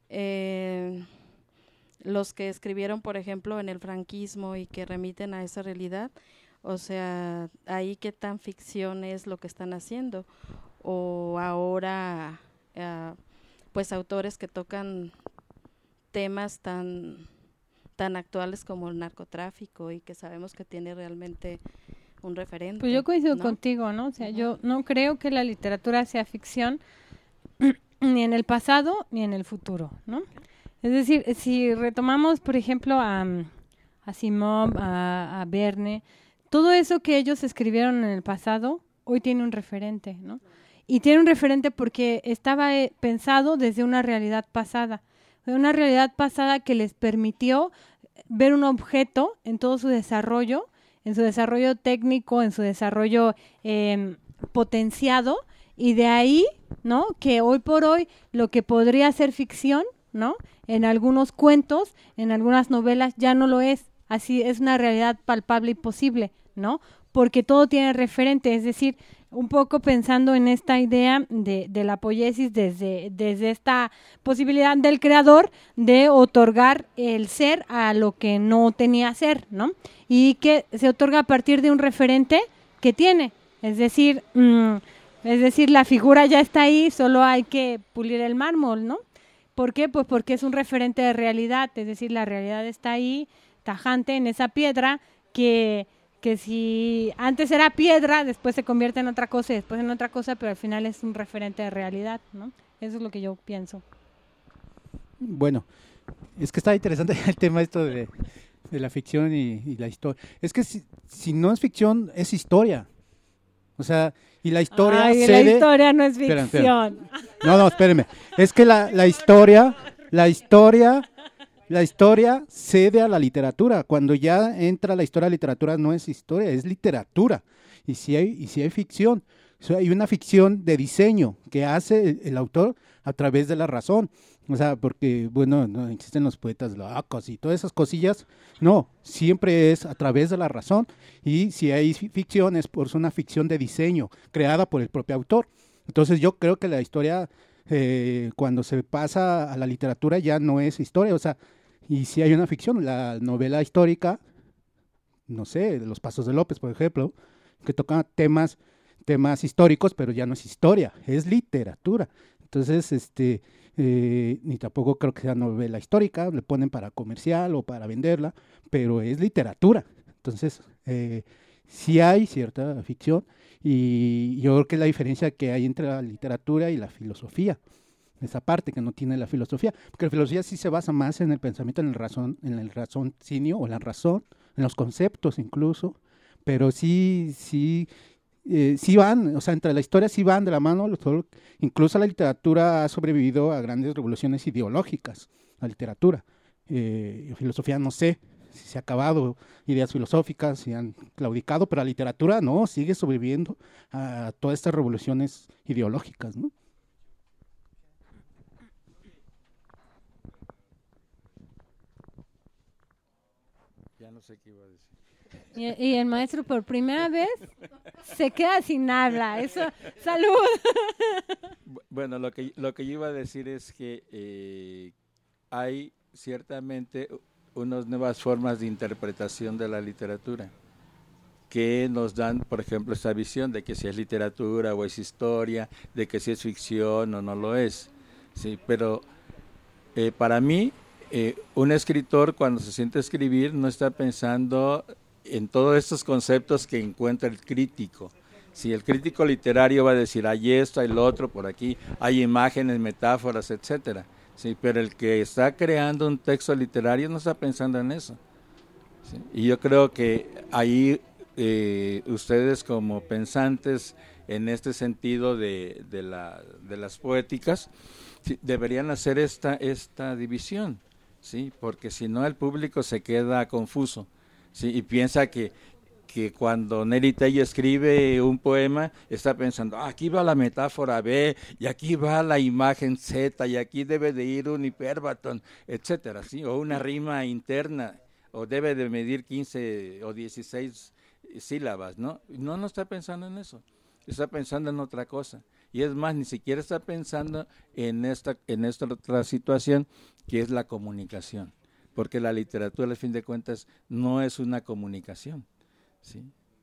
Los que escribieron, por ejemplo, en el franquismo y que remiten a esa realidad, o sea, ahí qué tan ficción es lo que están haciendo. O ahora, pues autores que tocan temas tan actuales como el narcotráfico y que sabemos que tiene realmente un referente. Pues yo coincido, ¿no?, contigo, ¿no? O sea, yo no creo que la literatura sea ficción ni en el pasado ni en el futuro, ¿no? Es decir, si retomamos, por ejemplo, a Asimov, a Verne, todo eso que ellos escribieron en el pasado, hoy tiene un referente, ¿no? Y tiene un referente porque estaba pensado desde una realidad pasada que les permitió ver un objeto en todo su desarrollo, en su desarrollo técnico, en su desarrollo potenciado, y de ahí, ¿no?, que hoy por hoy lo que podría ser ficción, ¿no?, en algunos cuentos, en algunas novelas ya no lo es, así es una realidad palpable y posible, ¿no? Porque todo tiene referente, es decir, un poco pensando en esta idea de la poiesis desde esta posibilidad del creador de otorgar el ser a lo que no tenía ser, ¿no? Y que se otorga a partir de un referente que tiene, es decir, la figura ya está ahí, solo hay que pulir el mármol, ¿no? ¿Por qué? Pues porque es un referente de realidad, es decir, la realidad está ahí, tajante en esa piedra que si antes era piedra, después se convierte en otra cosa y después en otra cosa, pero al final es un referente de realidad, ¿no? Eso es lo que yo pienso. Bueno, es que está interesante el tema esto de la ficción y la historia. Es que si no es ficción, es historia. O sea, y la historia la historia no es ficción. Esperen. No, espérenme. Es que la historia cede a la literatura. Cuando ya entra la historia, la literatura no es historia, es literatura. Y si hay ficción, o sea, hay una ficción de diseño que hace el autor a través de la razón. O sea, porque, bueno, no existen los poetas locos y todas esas cosillas. No, siempre es a través de la razón. Y si hay ficción, es por una ficción de diseño creada por el propio autor. Entonces yo creo que la historia, cuando se pasa a la literatura, ya no es historia. O sea, y si hay una ficción, la novela histórica, no sé, de Los Pasos de López, por ejemplo, que toca temas históricos, pero ya no es historia, es literatura. Entonces, ni tampoco creo que sea novela histórica, le ponen para comercial o para venderla, pero es literatura. Entonces, sí hay cierta ficción, y yo creo que es la diferencia que hay entre la literatura y la filosofía, esa parte que no tiene la filosofía, porque la filosofía sí se basa más en el pensamiento, en el raciocinio o la razón, en los conceptos incluso, pero sí van, o sea, entre la historia sí van de la mano, incluso la literatura ha sobrevivido a grandes revoluciones ideológicas, la literatura. Filosofía no sé si se ha acabado, ideas filosóficas si han claudicado, pero la literatura no, sigue sobreviviendo a todas estas revoluciones ideológicas, ¿no? Ya no sé qué iba a decir. Y el maestro por primera vez se queda sin habla. Eso, ¡salud! Bueno, lo que yo iba a decir es que hay ciertamente unas nuevas formas de interpretación de la literatura que nos dan, por ejemplo, esta visión de que si es literatura o es historia, de que si es ficción o no lo es. Sí, pero para mí, un escritor cuando se siente a escribir no está pensando en todos estos conceptos que encuentra el crítico. Si el crítico literario va a decir, hay esto, hay lo otro, por aquí, hay imágenes, metáforas, etcétera. Sí, pero el que está creando un texto literario no está pensando en eso. ¿Sí? Y yo creo que ahí ustedes como pensantes en este sentido de las poéticas, sí, deberían hacer esta división, ¿sí? Porque si no el público se queda confuso, ¿sí? Y piensa que cuando Nelly Tella escribe un poema, está pensando, aquí va la metáfora B, y aquí va la imagen Z, y aquí debe de ir un hipérbaton, etcétera, ¿sí? O una rima interna, o debe de medir 15 o 16 sílabas, ¿no? No está pensando en eso, está pensando en otra cosa. Y es más, ni siquiera está pensando en esta otra situación, que es la comunicación, porque la literatura, al fin de cuentas, no es una comunicación. Sí.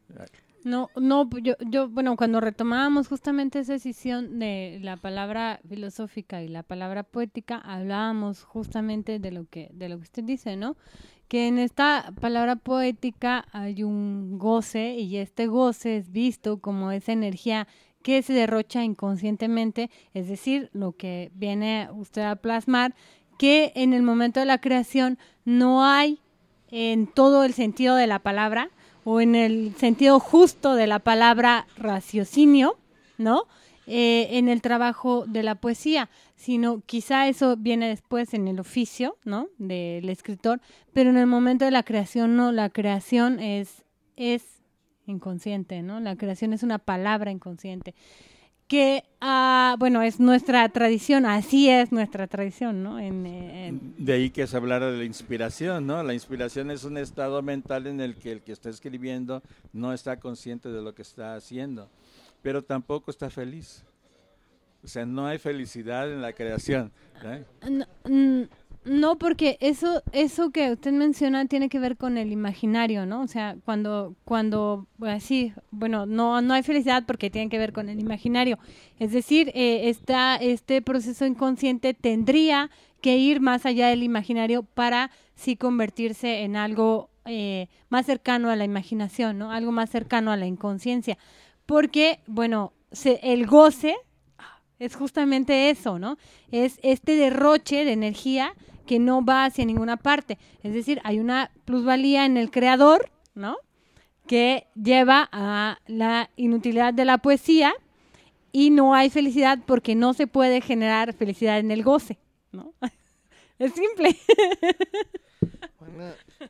No, yo, bueno, cuando retomábamos justamente esa decisión de la palabra filosófica y la palabra poética, hablábamos justamente de lo que usted dice, ¿no? Que en esta palabra poética hay un goce, y este goce es visto como esa energía que se derrocha inconscientemente, es decir, lo que viene usted a plasmar, que en el momento de la creación no hay en todo el sentido de la palabra, o en el sentido justo de la palabra raciocinio, ¿no? En el trabajo de la poesía, sino quizá eso viene después en el oficio, ¿no? Del escritor, pero en el momento de la creación no, la creación es inconsciente, ¿no? La creación es una palabra inconsciente que, bueno, es nuestra tradición, así es nuestra tradición, ¿no? De ahí que se hablara de la inspiración, ¿no? La inspiración es un estado mental en el que está escribiendo no está consciente de lo que está haciendo, pero tampoco está feliz. O sea, no hay felicidad en la creación, ¿eh? No, porque eso que usted menciona tiene que ver con el imaginario, ¿no? O sea, cuando sí, bueno, no hay felicidad porque tiene que ver con el imaginario. Es decir, este proceso inconsciente tendría que ir más allá del imaginario para sí convertirse en algo más cercano a la imaginación, ¿no? Algo más cercano a la inconsciencia. Porque, bueno, el goce es justamente eso, ¿no? Es este derroche de energía que no va hacia ninguna parte. Es decir, hay una plusvalía en el creador, ¿no? Que lleva a la inutilidad de la poesía y no hay felicidad porque no se puede generar felicidad en el goce, ¿no? Es simple. Bueno,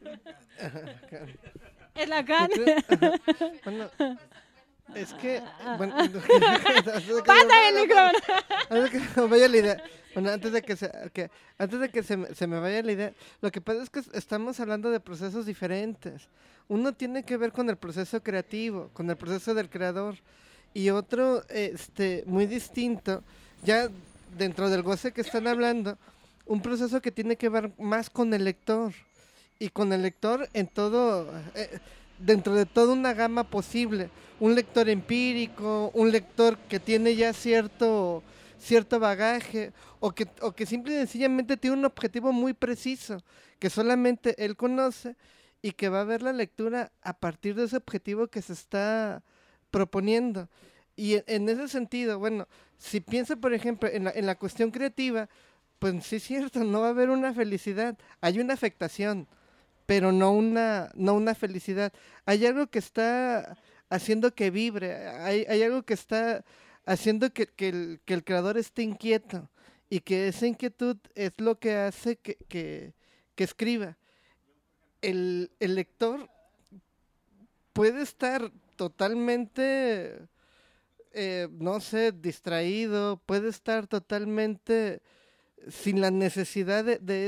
Es la Kant. bueno, es que... Bueno, ¡pásame el micrófono! Antes de que se me vaya la idea, bueno, antes de que se me vaya la idea, lo que pasa es que estamos hablando de procesos diferentes. Uno tiene que ver con el proceso creativo, con el proceso del creador, y otro muy distinto, ya dentro del goce que están hablando, un proceso que tiene que ver más con el lector, y con el lector en todo, dentro de toda una gama posible. Un lector empírico, un lector que tiene ya cierto bagaje, o que simple y sencillamente tiene un objetivo muy preciso, que solamente él conoce, y que va a ver la lectura a partir de ese objetivo que se está proponiendo. Y en ese sentido, bueno, si piensa, por ejemplo, en la cuestión creativa, pues sí es cierto, no va a haber una felicidad, hay una afectación, pero no una felicidad. Hay algo que está haciendo que vibre, hay algo que está haciendo que el creador esté inquieto, y que esa inquietud es lo que hace que escriba. El lector puede estar totalmente, no sé, distraído, puede estar totalmente sin la necesidad de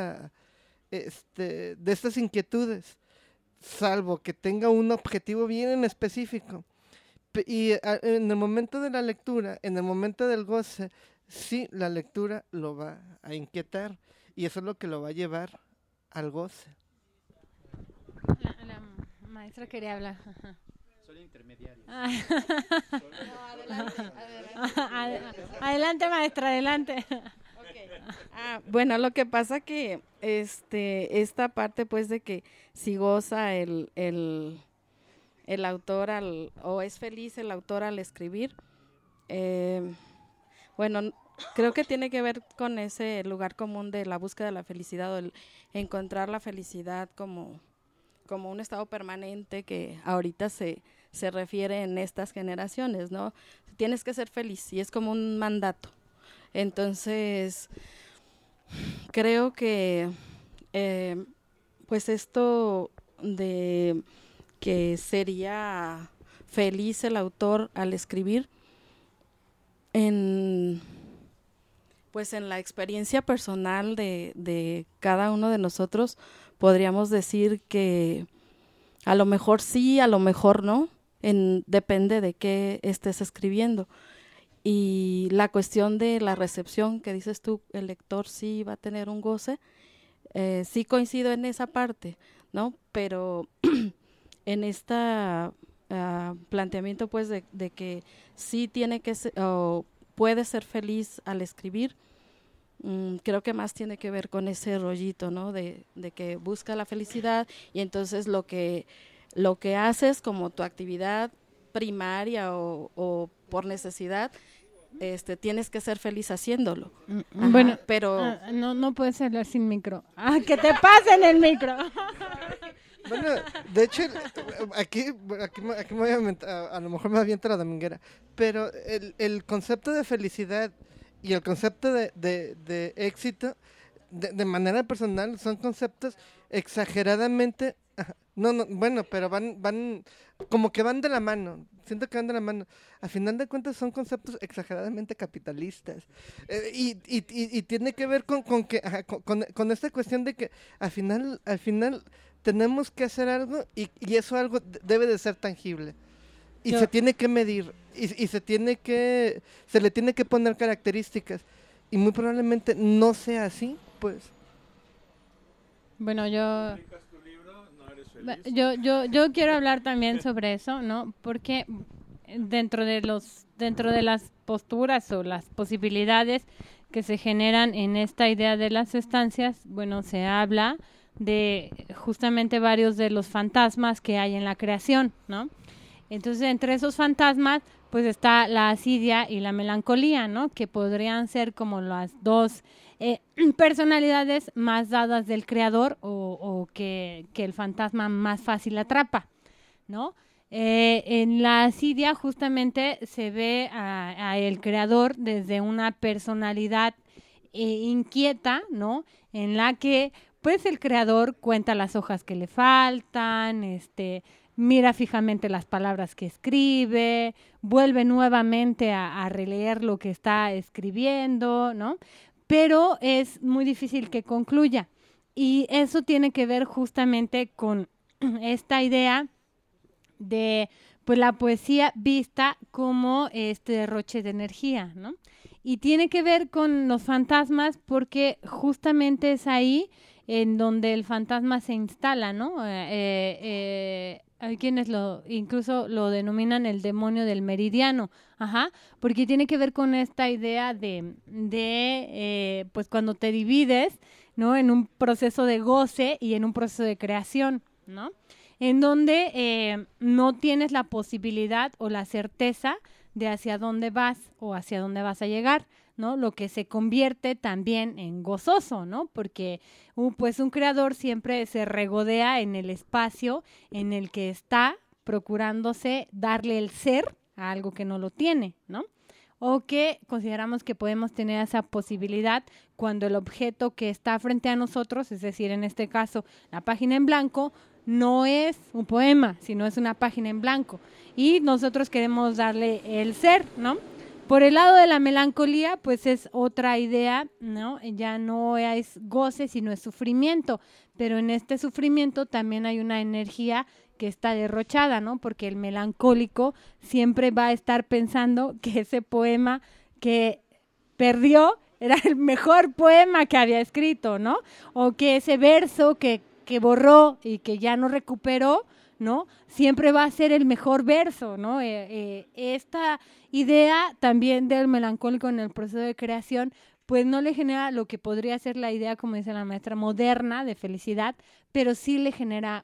estas inquietudes, salvo que tenga un objetivo bien en específico. Y en el momento de la lectura, en el momento del goce, sí, la lectura lo va a inquietar, y eso es lo que lo va a llevar al goce. La maestra quería hablar. Ajá. Soy intermediario. Adelante, maestra, adelante. Bueno, lo que pasa que esta parte, pues, de que si goza el autor o es feliz el autor al escribir, bueno, creo que tiene que ver con ese lugar común de la búsqueda de la felicidad, o el encontrar la felicidad como un estado permanente que ahorita se refiere en estas generaciones, ¿no? Tienes que ser feliz, y es como un mandato. Entonces, creo que pues esto de que sería feliz el autor al escribir, pues en la experiencia personal de cada uno de nosotros, podríamos decir que a lo mejor sí, a lo mejor no, depende de qué estés escribiendo. Y la cuestión de la recepción que dices tú, el lector sí va a tener un goce, sí coincido en esa parte, ¿no? Pero en esta planteamiento, pues, de que sí tiene que ser, o puede ser feliz al escribir, creo que más tiene que ver con ese rollito, ¿no? De que busca la felicidad, y entonces lo que haces como tu actividad primaria o por necesidad, tienes que ser feliz haciéndolo. Ajá, bueno, pero no puedes hablar sin micro. Que te pasen el micro. Bueno, de hecho, aquí me voy a lo mejor me aviento la dominguera, pero el concepto de felicidad y el concepto de éxito, de manera personal, son conceptos exageradamente, bueno, pero van como que van de la mano. siento que van de la mano. A final de cuentas son conceptos exageradamente capitalistas. Y tiene que ver con esta cuestión de que al final tenemos que hacer algo y eso algo debe de ser tangible. Y se tiene que medir y se le tiene que poner características. Y muy probablemente no sea así, pues. Bueno, yo quiero hablar también sobre eso, ¿no? Porque dentro de las posturas o las posibilidades que se generan en esta idea de las estancias, bueno, se habla de justamente varios de los fantasmas que hay en la creación, ¿no? Entonces, entre esos fantasmas, pues está la asidia y la melancolía, ¿no? Que podrían ser como las dos personalidades más dadas del creador o que el fantasma más fácil atrapa, ¿no? En la asidia justamente se ve a el creador desde una personalidad inquieta, ¿no? En la que pues el creador cuenta las hojas que le faltan, mira fijamente las palabras que escribe, vuelve nuevamente a releer lo que está escribiendo, ¿no? Pero es muy difícil que concluya. Y eso tiene que ver justamente con esta idea de pues la poesía vista como este derroche de energía, ¿no? Y tiene que ver con los fantasmas porque justamente es ahí en donde el fantasma se instala, ¿no? Hay quienes incluso lo denominan el demonio del meridiano, porque tiene que ver con esta idea de pues cuando te divides, ¿no? En un proceso de goce y en un proceso de creación, ¿no? En donde no tienes la posibilidad o la certeza de hacia dónde vas o hacia dónde vas a llegar, ¿no? Lo que se convierte también en gozoso, ¿no? Porque pues un creador siempre se regodea en el espacio en el que está procurándose darle el ser a algo que no lo tiene, ¿no? O que consideramos que podemos tener esa posibilidad cuando el objeto que está frente a nosotros, es decir, en este caso, la página en blanco, no es un poema, sino es una página en blanco. Y nosotros queremos darle el ser, ¿no? Por el lado de la melancolía, pues es otra idea, ¿no? Ya no es goce, sino es sufrimiento. Pero en este sufrimiento también hay una energía que está derrochada, ¿no? Porque el melancólico siempre va a estar pensando que ese poema que perdió era el mejor poema que había escrito, ¿no? O que ese verso que borró y que ya no recuperó, ¿no? Siempre va a ser el mejor verso, ¿no? Esta idea también del melancólico en el proceso de creación, pues no le genera lo que podría ser la idea, como dice la maestra, moderna de felicidad, pero sí le genera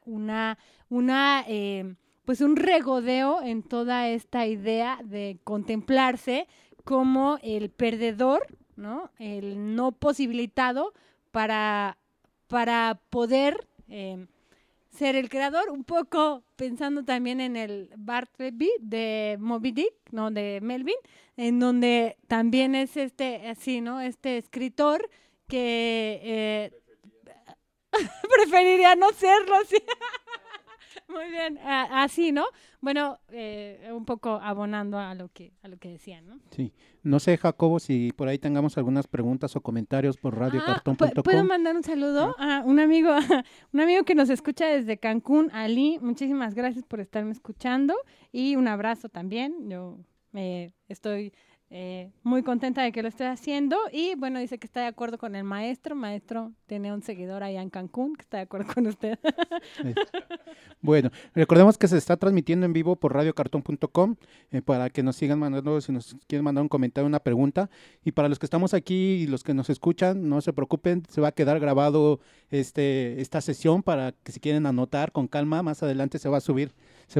pues un regodeo en toda esta idea de contemplarse como el perdedor, ¿no? El no posibilitado para poder ser el creador, un poco pensando también en el Bartleby de Moby Dick, ¿no? De Melvin, en donde también es así, ¿no? Este escritor que preferiría no serlo, sí. Muy bien, así, ¿no? Bueno, un poco abonando a lo que decían, ¿no? Sí. No sé, Jacobo, si por ahí tengamos algunas preguntas o comentarios por radiocartón.com. ¿Puedo mandar un saludo a un amigo que nos escucha desde Cancún, Ali? Muchísimas gracias por estarme escuchando y un abrazo también. Yo estoy muy contenta de que lo esté haciendo y bueno, dice que está de acuerdo con el maestro tiene un seguidor allá en Cancún que está de acuerdo con usted. Bueno, recordemos que se está transmitiendo en vivo por radiocartón.com para que nos sigan mandando, si nos quieren mandar un comentario, una pregunta, y para los que estamos aquí y los que nos escuchan, no se preocupen, se va a quedar grabado esta sesión para que si quieren anotar con calma, más adelante se va a subir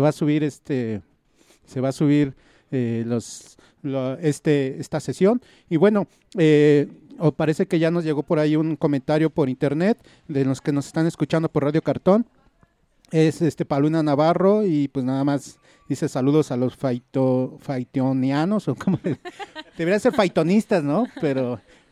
esta sesión. Y bueno, parece que ya nos llegó por ahí un comentario por internet de los que nos están escuchando por Radio Cartón. Es Paulina Navarro y pues nada más dice saludos a los faitonianos o como debería ser faitonistas, ¿no? Pero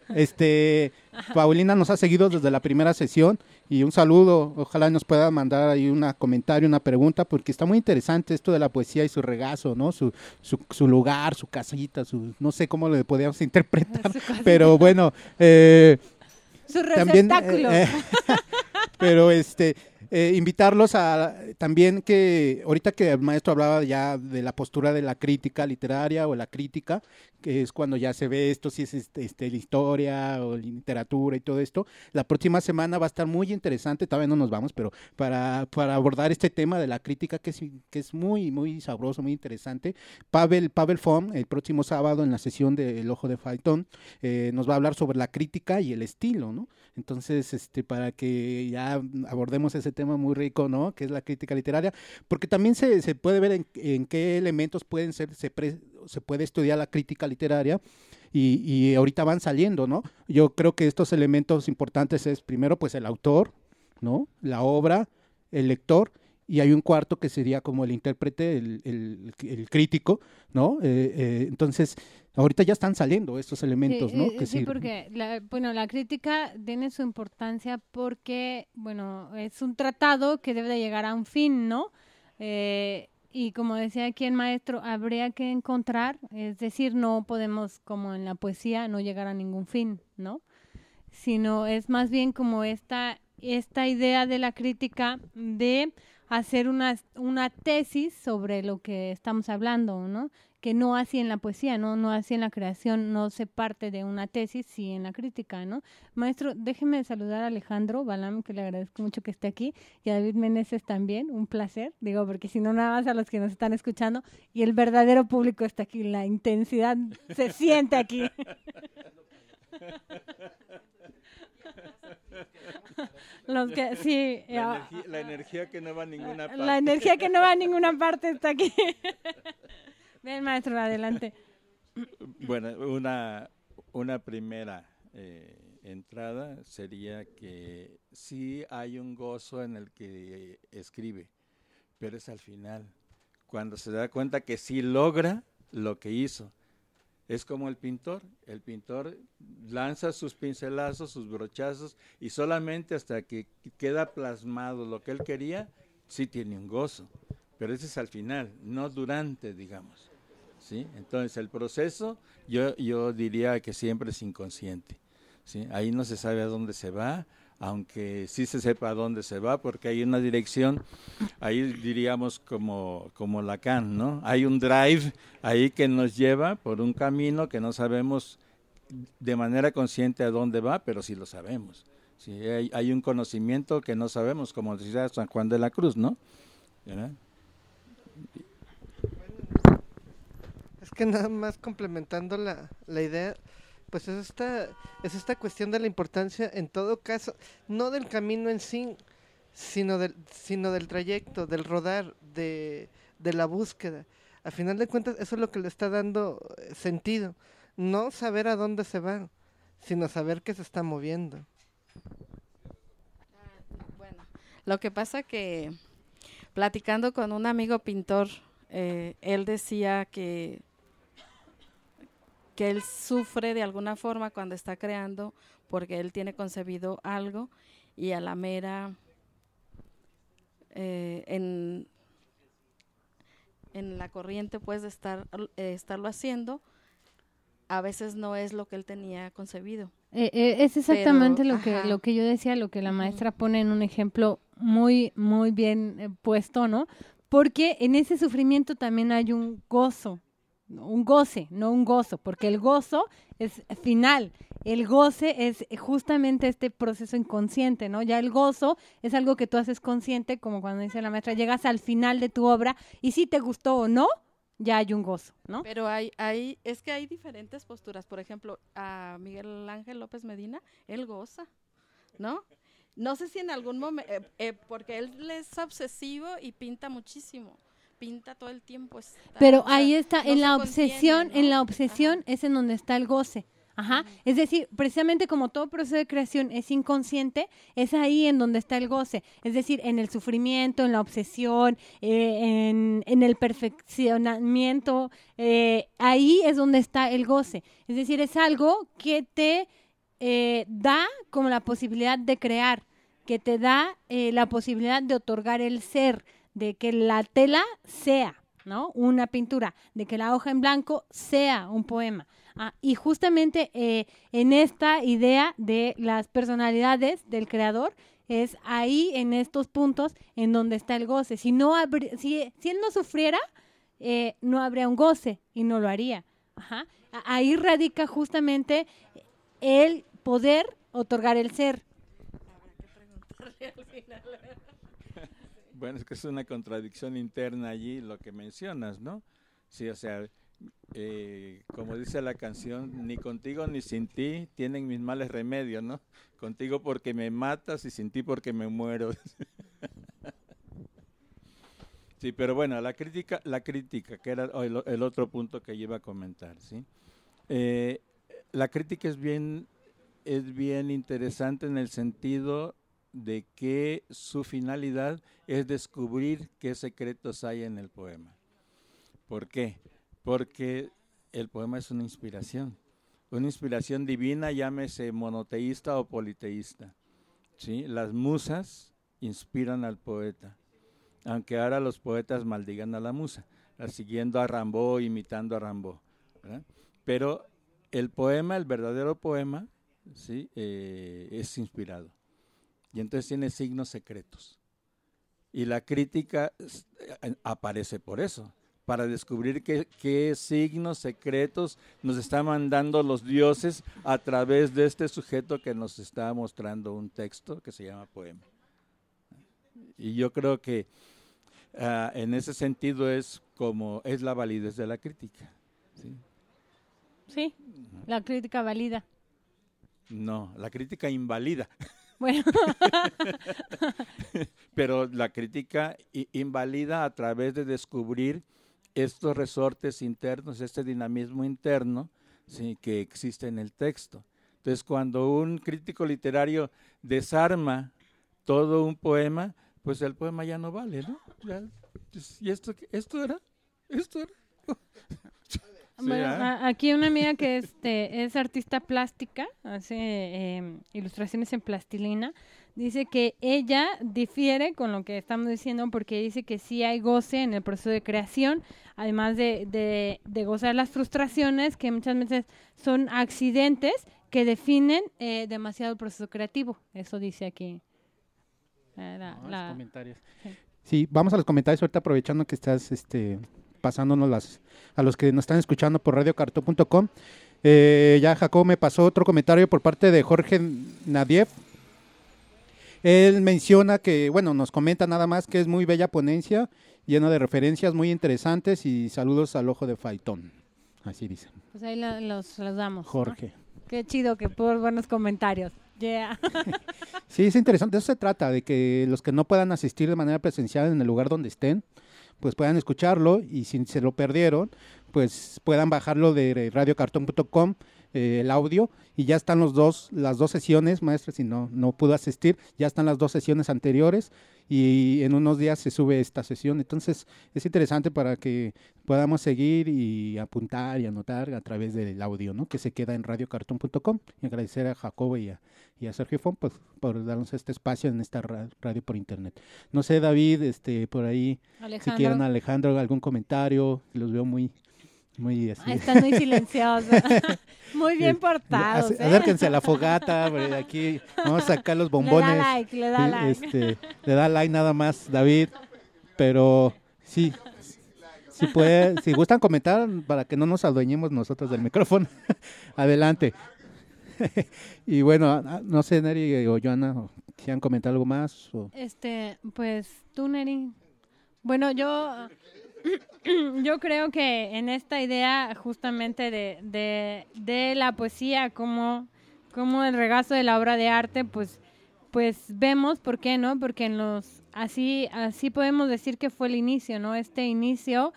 Paulina nos ha seguido desde la primera sesión y un saludo, ojalá nos pueda mandar ahí un comentario, una pregunta, porque está muy interesante esto de la poesía y su regazo, ¿no? Su lugar, su casita, no sé cómo le podíamos interpretar, pero bueno, su receptáculo. Pero invitarlos a también que ahorita que el maestro hablaba ya de la postura de la crítica literaria o la crítica, que es cuando ya se ve esto, si es la historia o literatura y todo esto, la próxima semana va a estar muy interesante, todavía no nos vamos, pero para abordar este tema de la crítica que es muy, muy sabroso, muy interesante. Pavel Fom, el próximo sábado en la sesión de El Ojo de Faetón, nos va a hablar sobre la crítica y el estilo, ¿no? Entonces, para que ya abordemos ese tema muy rico, ¿no? Que es la crítica literaria, porque también se puede ver en qué elementos se puede estudiar la crítica literaria y ahorita van saliendo, ¿no? Yo creo que estos elementos importantes es primero pues el autor, ¿no? La obra, el lector, y hay un cuarto que sería como el intérprete, el crítico, ¿no? Entonces, ahorita ya están saliendo estos elementos, ¿no? Sí, porque la crítica tiene su importancia porque, es un tratado que debe de llegar a un fin, ¿no? Y como decía aquí el maestro, habría que encontrar, es decir, no podemos, como en la poesía, no llegar a ningún fin, ¿no? Sino es más bien como esta idea de la crítica de hacer una tesis sobre lo que estamos hablando, ¿no? Que no así en la poesía, no así en la creación, no se parte de una tesis, sí en la crítica, ¿no? Maestro, déjeme saludar a Alejandro Balam, que le agradezco mucho que esté aquí, y a David Meneses también, un placer, digo, porque si no, nada más a los que nos están escuchando, y el verdadero público está aquí, la intensidad se siente aquí. Los que, sí, la energía que no va a ninguna parte. La energía que no va a ninguna parte está aquí. Bien, maestro, adelante. Bueno, una primera entrada sería que sí hay un gozo en el que escribe, pero es al final, cuando se da cuenta que sí logra lo que hizo. Es como el pintor lanza sus pincelazos, sus brochazos, y solamente hasta que queda plasmado lo que él quería, sí tiene un gozo, pero ese es al final, no durante, digamos, ¿sí? Entonces el proceso, yo diría que siempre es inconsciente, ¿sí? Ahí no se sabe a dónde se va, aunque sí se sepa a dónde se va, porque hay una dirección, ahí diríamos como Lacan, ¿no? Hay un drive ahí que nos lleva por un camino que no sabemos de manera consciente a dónde va, pero sí lo sabemos. Sí, hay un conocimiento que no sabemos, como decía San Juan de la Cruz, ¿no? ¿Verdad? Es que nada más complementando la idea, pues es esta cuestión de la importancia, en todo caso, no del camino en sí, sino del trayecto, del rodar, de la búsqueda. A final de cuentas, eso es lo que le está dando sentido. No saber a dónde se va, sino saber que se está moviendo. Bueno, lo que pasa que platicando con un amigo pintor, él decía que él sufre de alguna forma cuando está creando, porque él tiene concebido algo y a la mera en la corriente pues de estarlo haciendo, a veces no es lo que él tenía concebido. Es exactamente lo que yo decía, lo que la maestra pone en un ejemplo muy, muy bien puesto, ¿no? Porque en ese sufrimiento también hay un gozo. Un goce, no un gozo, porque el gozo es final, el goce es justamente este proceso inconsciente, ¿no? Ya el gozo es algo que tú haces consciente, como cuando dice la maestra, llegas al final de tu obra y si te gustó o no, ya hay un gozo, ¿no? Pero es que hay diferentes posturas. Por ejemplo, a Miguel Ángel López Medina, él goza, ¿no? No sé si en algún momento, porque él es obsesivo y pinta muchísimo. Pinta todo el tiempo. Pero ahí está, no en la obsesión, ¿no? En la obsesión es en donde está el goce. Ajá. Es decir, precisamente como todo proceso de creación es inconsciente, es ahí en donde está el goce. Es decir, en el sufrimiento, en la obsesión, en el perfeccionamiento, ahí es donde está el goce. Es decir, es algo que te da como la posibilidad de crear, que te da la posibilidad de otorgar el ser, de que la tela sea, ¿no?, una pintura, de que la hoja en blanco sea un poema. Y justamente en esta idea de las personalidades del creador, es ahí, en estos puntos, en donde está el goce. Si él no sufriera, no habría un goce y no lo haría. Ajá. Ahí radica justamente el poder otorgar el ser. Bueno, es que es una contradicción interna allí lo que mencionas, ¿no? Sí, o sea, como dice la canción, ni contigo ni sin ti tienen mis males remedios, ¿no? Contigo porque me matas y sin ti porque me muero. Sí, pero bueno, la crítica, que era el otro punto que iba a comentar, ¿sí? La crítica es bien interesante en el sentido de que su finalidad es descubrir qué secretos hay en el poema. ¿Por qué? Porque el poema es una inspiración divina, llámese monoteísta o politeísta, ¿sí? Las musas inspiran al poeta, aunque ahora los poetas maldigan a la musa, siguiendo a Rimbaud, imitando a Rimbaud, ¿verdad? Pero el poema, el verdadero poema, ¿sí?, es inspirado. Y entonces tiene signos secretos. Y la crítica aparece por eso, para descubrir qué signos secretos nos están mandando los dioses a través de este sujeto que nos está mostrando un texto que se llama poema. Y yo creo que en ese sentido es la validez de la crítica. ¿Sí? Sí, la crítica valida. No, la crítica invalida. Bueno. Pero la crítica invalida a través de descubrir estos resortes internos, este dinamismo interno, ¿sí?, que existe en el texto. Entonces, cuando un crítico literario desarma todo un poema, pues el poema ya no vale, ¿no? ¿Y esto era? Bueno, aquí una amiga que es artista plástica, hace ilustraciones en plastilina, dice que ella difiere con lo que estamos diciendo porque dice que sí hay goce en el proceso de creación, además de gozar las frustraciones, que muchas veces son accidentes que definen demasiado el proceso creativo. Eso dice aquí. Los comentarios. Sí. Sí, vamos a los comentarios ahorita, aprovechando que estás pasándonos a los que nos están escuchando por radiocartón.com. Ya Jacob me pasó otro comentario por parte de Jorge Nadiev. Él menciona que, nos comenta nada más que es muy bella ponencia, llena de referencias muy interesantes y saludos al ojo de Faitón. Así dice. Pues ahí los saludamos. Jorge. ¿No? Qué chido que por buenos comentarios. Yeah. Sí, es interesante. De eso se trata, de que los que no puedan asistir de manera presencial en el lugar donde estén, pues puedan escucharlo, y si se lo perdieron, pues puedan bajarlo de radiocartón.com, el audio, y ya están las dos sesiones, maestra, si no pudo asistir, ya están las 2 sesiones anteriores, y en unos días se sube esta sesión. Entonces es interesante para que podamos seguir y apuntar y anotar a través del audio, ¿no?, que se queda en radiocartón.com. Y agradecer a Jacobo y a Sergio Fon, pues, por darnos este espacio en esta radio por internet. No sé, David, por ahí, Alejandro. si quieren, Alejandro, algún comentario. Los veo muy así. Están muy silenciosos. Muy bien portados. Acérquense a la fogata, aquí vamos a sacar los bombones. Le da like. Le da like nada más, David. Pero sí, si gustan comentar, para que no nos adueñemos nosotros del micrófono, adelante. Y bueno, no sé, Neri o Joana, si han comentado algo más. Pues tú, Neri. Bueno, yo creo que en esta idea justamente de la poesía como el regazo de la obra de arte, pues vemos, ¿por qué no? Porque así podemos decir que fue el inicio, ¿no? Este inicio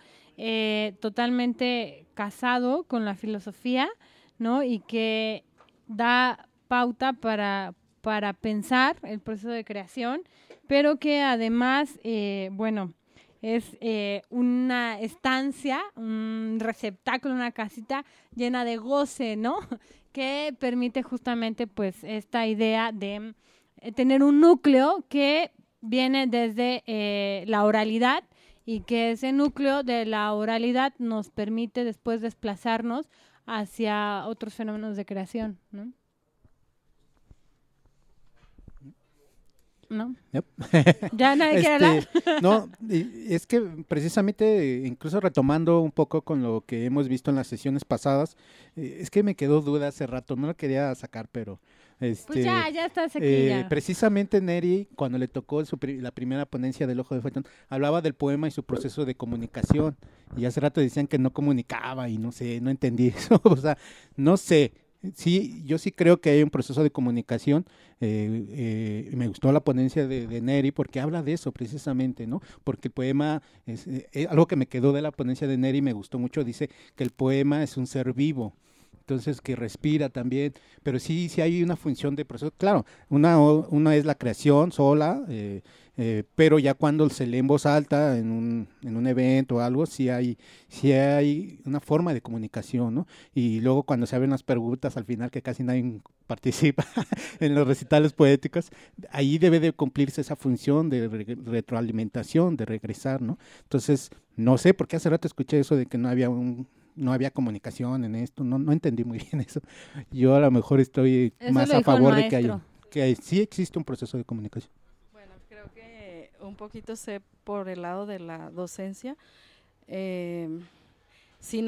totalmente casado con la filosofía, ¿no? Y que da pauta para para pensar el proceso de creación, pero que además, es una estancia, un receptáculo, una casita llena de goce, ¿no? Que permite justamente pues esta idea de tener un núcleo que viene desde la oralidad y que ese núcleo de la oralidad nos permite después desplazarnos hacia otros fenómenos de creación, ¿no? ¿No? Yep. ¿Ya nadie quiere hablar? No, es que precisamente, incluso retomando un poco con lo que hemos visto en las sesiones pasadas, es que me quedó duda hace rato, no lo quería sacar, pero... pues ya estás aquí ya. Precisamente Neri, cuando le tocó la primera ponencia del Ojo de Phaeton, hablaba del poema y su proceso de comunicación, y hace rato decían que no comunicaba, y no sé, no entendí eso, o sea, no sé. Sí, yo sí creo que hay un proceso de comunicación. Me gustó la ponencia de Neri porque habla de eso precisamente, ¿no? Porque el poema es algo que me quedó de la ponencia de Neri, me gustó mucho, dice que el poema es un ser vivo, entonces que respira también, pero sí hay una función de proceso. Claro, una es la creación sola, pero ya cuando se lee en voz alta en un evento o algo, sí hay una forma de comunicación, ¿no? Y luego cuando se abren las preguntas al final, que casi nadie participa en los recitales poéticos, ahí debe de cumplirse esa función de retroalimentación, de regresar, ¿no? Entonces, no sé, porque hace rato escuché eso de que no había comunicación en esto, no entendí muy bien eso. Yo a lo mejor estoy eso más a favor de que sí existe un proceso de comunicación. Bueno, creo que un poquito sé por el lado de la docencia. Sí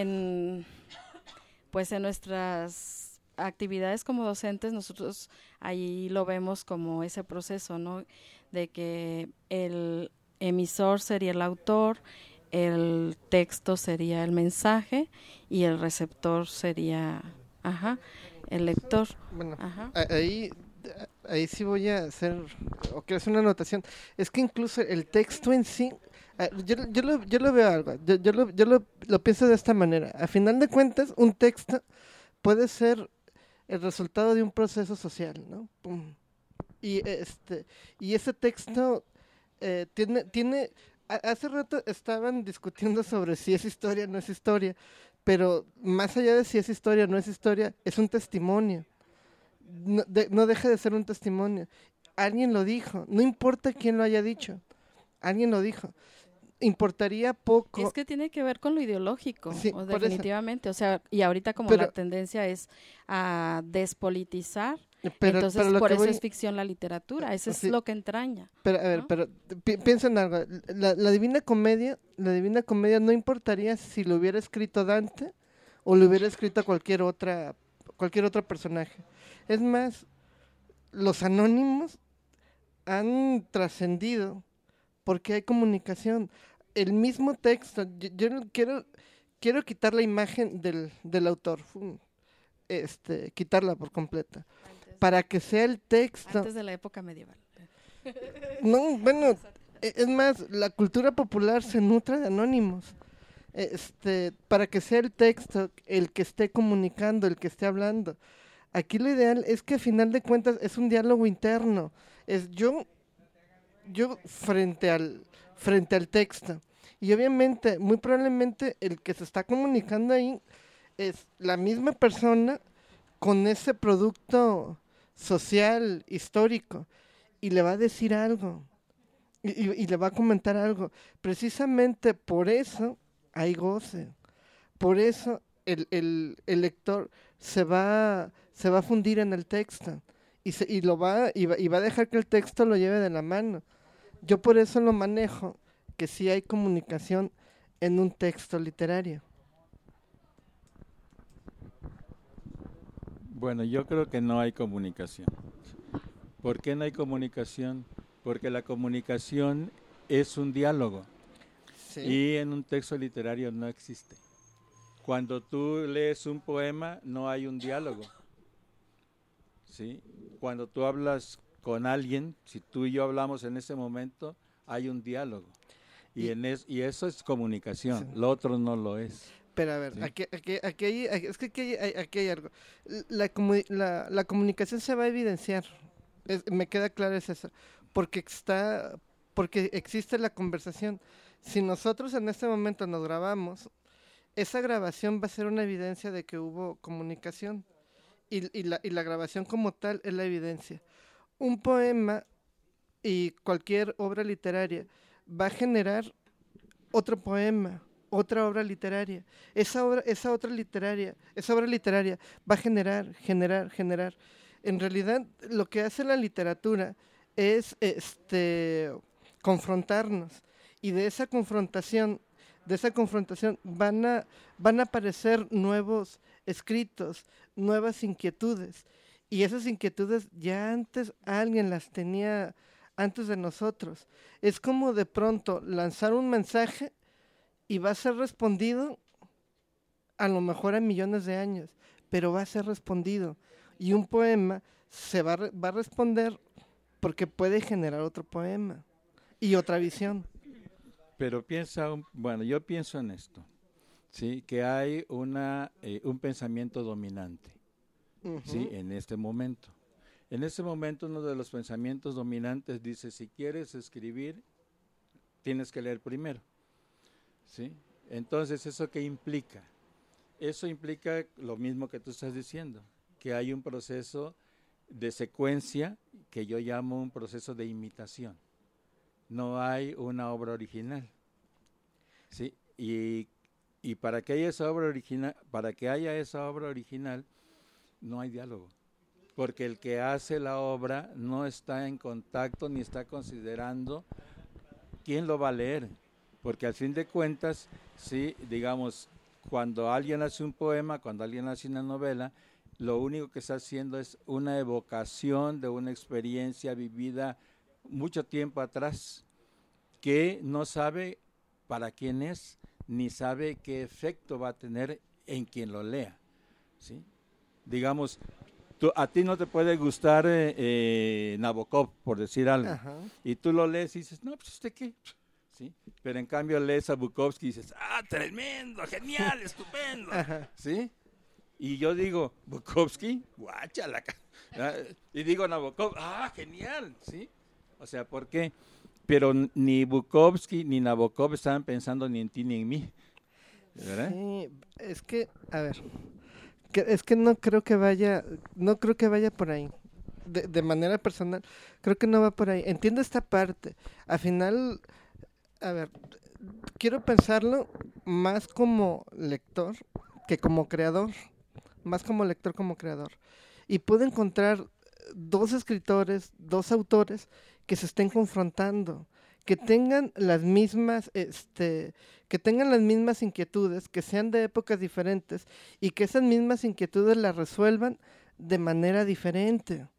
pues en nuestras actividades como docentes, nosotros ahí lo vemos como ese proceso, ¿no? De que el emisor sería el autor, el texto sería el mensaje y el receptor sería el lector. Bueno, ahí sí voy a hacer, o quiero hacer una anotación. Es que incluso el texto en sí, yo lo veo algo, yo lo pienso de esta manera. A final de cuentas, un texto puede ser el resultado de un proceso social, ¿no? Pum. Y ese texto tiene hace rato estaban discutiendo sobre si es historia o no es historia, pero más allá de si es historia o no es historia, es un testimonio. No deja de ser un testimonio. Alguien lo dijo, no importa quién lo haya dicho, alguien lo dijo. Importaría poco. Es que tiene que ver con lo ideológico, sí, definitivamente. O sea, y ahorita como la tendencia es a despolitizar, entonces por eso es ficción la literatura, eso es lo que entraña. Pero a ver, ¿no? Pero piensa en algo. La Divina Comedia no importaría si lo hubiera escrito Dante o lo hubiera escrito cualquier otro personaje. Es más, los anónimos han trascendido porque hay comunicación. El mismo texto, yo quiero quitar la imagen del autor, quitarla por completa, para que sea el texto. Antes de la época medieval. No, bueno, es más, la cultura popular se nutre de anónimos. Para que sea el texto el que esté comunicando, el que esté hablando. Aquí lo ideal es que a final de cuentas es un diálogo interno. Es yo frente al texto. Y obviamente, muy probablemente el que se está comunicando ahí es la misma persona con ese producto social, histórico, y le va a decir algo, y le va a comentar algo. Precisamente por eso hay goce, por eso el lector se va a fundir en el texto, y va a dejar que el texto lo lleve de la mano. Yo por eso lo manejo, que sí hay comunicación en un texto literario. Bueno, yo creo que no hay comunicación. ¿Por qué no hay comunicación? Porque la comunicación es un diálogo. Sí. Y en un texto literario no existe. Cuando tú lees un poema, no hay un diálogo. ¿Sí? Cuando tú hablas con alguien, si tú y yo hablamos en ese momento, hay un diálogo. Y eso es comunicación, sí. Lo otro no lo es. Pero a ver, ¿sí? aquí hay algo. La comunicación se va a evidenciar. Me queda claro es eso. Porque está porque existe la conversación. Si nosotros en este momento nos grabamos, esa grabación va a ser una evidencia de que hubo comunicación, y la grabación como tal es la evidencia. Un poema y cualquier obra literaria va a generar otro poema, otra obra literaria. Esa obra literaria va a generar. En realidad, lo que hace la literatura es confrontarnos, y de esa confrontación van a aparecer nuevos escritos, nuevas inquietudes, y esas inquietudes ya antes alguien las tenía antes de nosotros. Es como de pronto lanzar un mensaje y va a ser respondido a lo mejor a millones de años, pero va a ser respondido, y un poema va a responder porque puede generar otro poema y otra visión. Pero yo pienso en esto, ¿sí? Que hay un pensamiento dominante, ¿sí? En este momento. En este momento uno de los pensamientos dominantes dice, si quieres escribir, tienes que leer primero, ¿sí? Entonces, ¿eso qué implica? Eso implica lo mismo que tú estás diciendo, que hay un proceso de secuencia que yo llamo un proceso de imitación. No hay una obra original, ¿sí? Y para que haya esa obra original, no hay diálogo, porque el que hace la obra no está en contacto ni está considerando quién lo va a leer, porque al fin de cuentas, sí, digamos, cuando alguien hace un poema, cuando alguien hace una novela, lo único que está haciendo es una evocación de una experiencia vivida mucho tiempo atrás, que no sabe para quién es, ni sabe qué efecto va a tener en quien lo lea, ¿sí? Digamos, a ti no te puede gustar Nabokov, por decir algo, ajá, y tú lo lees y dices, no, pues ¿usted qué? ¿Sí? Pero en cambio lees a Bukowski y dices, ¡ah, tremendo, genial, estupendo! Ajá. ¿Sí? Y yo digo, Bukowski, guáchala. Y digo Nabokov, ¡ah, genial! ¿Sí? O sea, ¿por qué? Pero ni Bukowski ni Nabokov estaban pensando ni en ti ni en mí, ¿verdad? Sí, es que, a ver, es que no creo que vaya por ahí. De manera personal, creo que no va por ahí. Entiendo esta parte. Al final, a ver, quiero pensarlo más como lector que como creador. Más como lector como creador. Y puedo encontrar dos escritores, dos autores que se estén confrontando, que tengan las mismas inquietudes, que sean de épocas diferentes, y que esas mismas inquietudes las resuelvan de manera diferente.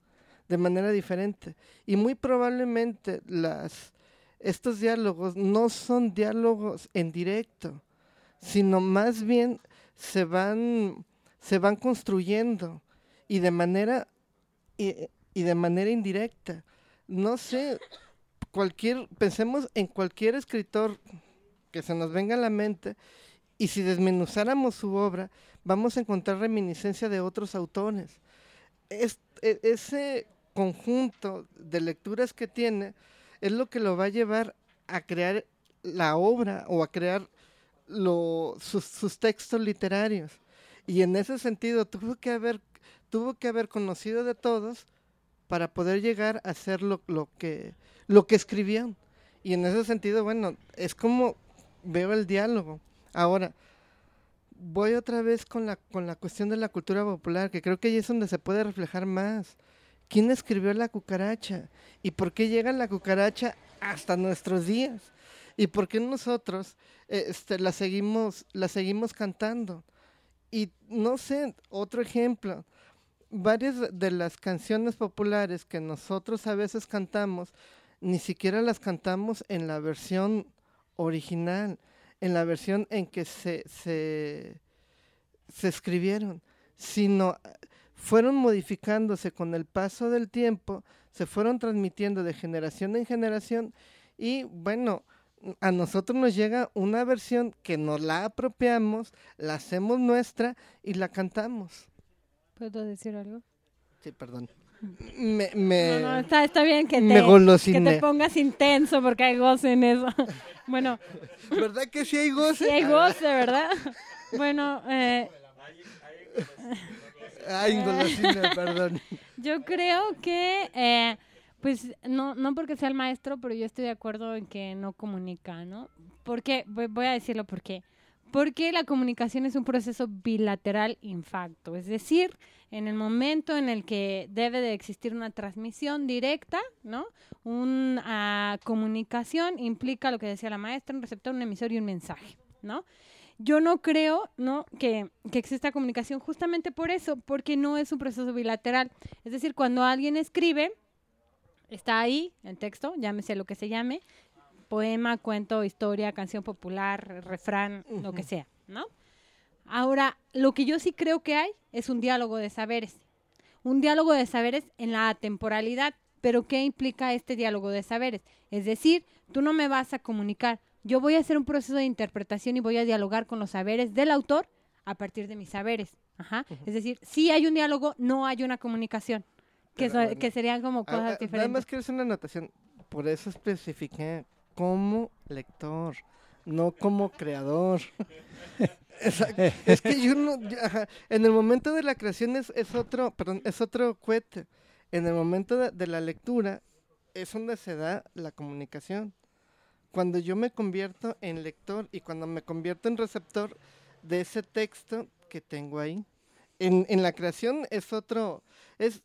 Y muy probablemente estos diálogos no son diálogos en directo, sino más bien se van construyendo, y de manera indirecta. No sé, pensemos en cualquier escritor que se nos venga a la mente, y si desmenuzáramos su obra, vamos a encontrar reminiscencia de otros autores. Ese conjunto de lecturas que tiene es lo que lo va a llevar a crear la obra, o a crear sus textos literarios. Y en ese sentido tuvo que haber conocido de todos para poder llegar a hacer lo que escribían. Y en ese sentido, bueno, es como veo el diálogo. Ahora, voy otra vez con la cuestión de la cultura popular, que creo que ahí es donde se puede reflejar más. ¿Quién escribió La Cucaracha? ¿Y por qué llega La Cucaracha hasta nuestros días? ¿Y por qué nosotros la seguimos cantando? Y no sé, otro ejemplo, varias de las canciones populares que nosotros a veces cantamos, ni siquiera las cantamos en la versión original, en la versión en que se escribieron, sino fueron modificándose con el paso del tiempo, se fueron transmitiendo de generación en generación, y bueno, a nosotros nos llega una versión que nos la apropiamos, la hacemos nuestra y la cantamos. ¿Puedo decir algo? Sí, perdón. No, está bien que te pongas intenso porque hay goce en eso. Bueno. ¿Verdad que sí hay goce? Sí hay goce, ¿verdad? Bueno, Ay, golosina, perdón. Yo creo que, pues, no porque sea el maestro, pero yo estoy de acuerdo en que no comunica, ¿no? Porque, voy a decirlo por qué. Porque la comunicación es un proceso bilateral infacto, es decir, en el momento en el que debe de existir una transmisión directa, ¿no? Una comunicación implica lo que decía la maestra, un receptor, un emisor y un mensaje, ¿no? Yo no creo, ¿no?, que exista comunicación justamente por eso, porque no es un proceso bilateral. Es decir, cuando alguien escribe, está ahí el texto, llámese lo que se llame, poema, cuento, historia, canción popular, refrán, lo que sea, ¿no? Ahora, lo que yo sí creo que hay es un diálogo de saberes. Un diálogo de saberes en la atemporalidad. ¿Pero qué implica este diálogo de saberes? Es decir, tú no me vas a comunicar. Yo voy a hacer un proceso de interpretación y voy a dialogar con los saberes del autor a partir de mis saberes. Ajá. Es decir, sí hay un diálogo, no hay una comunicación. Que serían como cosas diferentes. Nada más quiero hacer una anotación. Por eso especifiqué como lector, no como creador. Es que yo no... en el momento de la creación es otro cohete. En el momento de la lectura es donde se da la comunicación. Cuando yo me convierto en lector y cuando me convierto en receptor de ese texto que tengo ahí. En la creación es otro... Es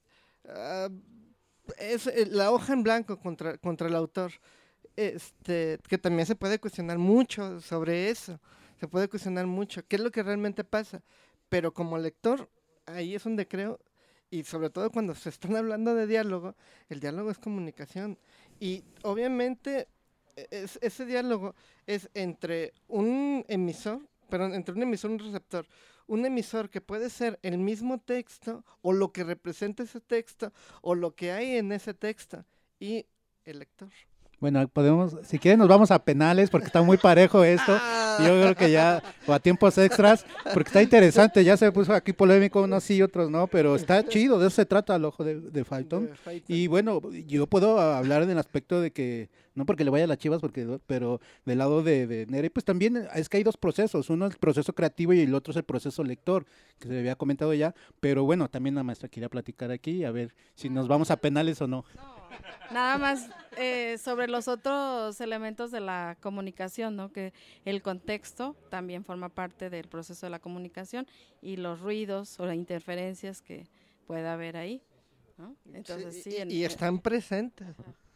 la hoja en blanco contra el autor. Que también se puede cuestionar mucho sobre eso. Se puede cuestionar mucho. ¿Qué es lo que realmente pasa? Pero como lector, ahí es donde creo... Y sobre todo cuando se están hablando de diálogo, el diálogo es comunicación. Y obviamente ese diálogo es entre un emisor y un receptor. Un emisor que puede ser el mismo texto, o lo que representa ese texto, o lo que hay en ese texto, y el lector. Bueno, podemos, si quieren nos vamos a penales porque está muy parejo esto. Yo creo que ya, o a tiempos extras, porque está interesante, ya se puso aquí polémico, unos sí y otros no, pero está chido, de eso se trata el ojo de Phaeton. Y bueno, yo puedo hablar en el aspecto de que, no porque le vaya a las Chivas, pero del lado de Nere, pues también es que hay dos procesos, uno es el proceso creativo y el otro es el proceso lector, que se había comentado ya, pero bueno, también la maestra quería platicar aquí, a ver si nos vamos a penales o no. Nada más sobre los otros elementos de la comunicación, ¿no? Que el contexto también forma parte del proceso de la comunicación y los ruidos o las interferencias que pueda haber ahí, ¿no? Entonces, sí, y están presentes.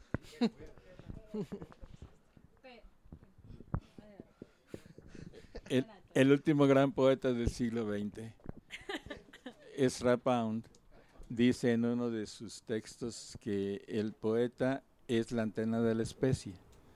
El último gran poeta del siglo XX, Ezra Pound, dice en uno de sus textos que el poeta es la antena de la especie.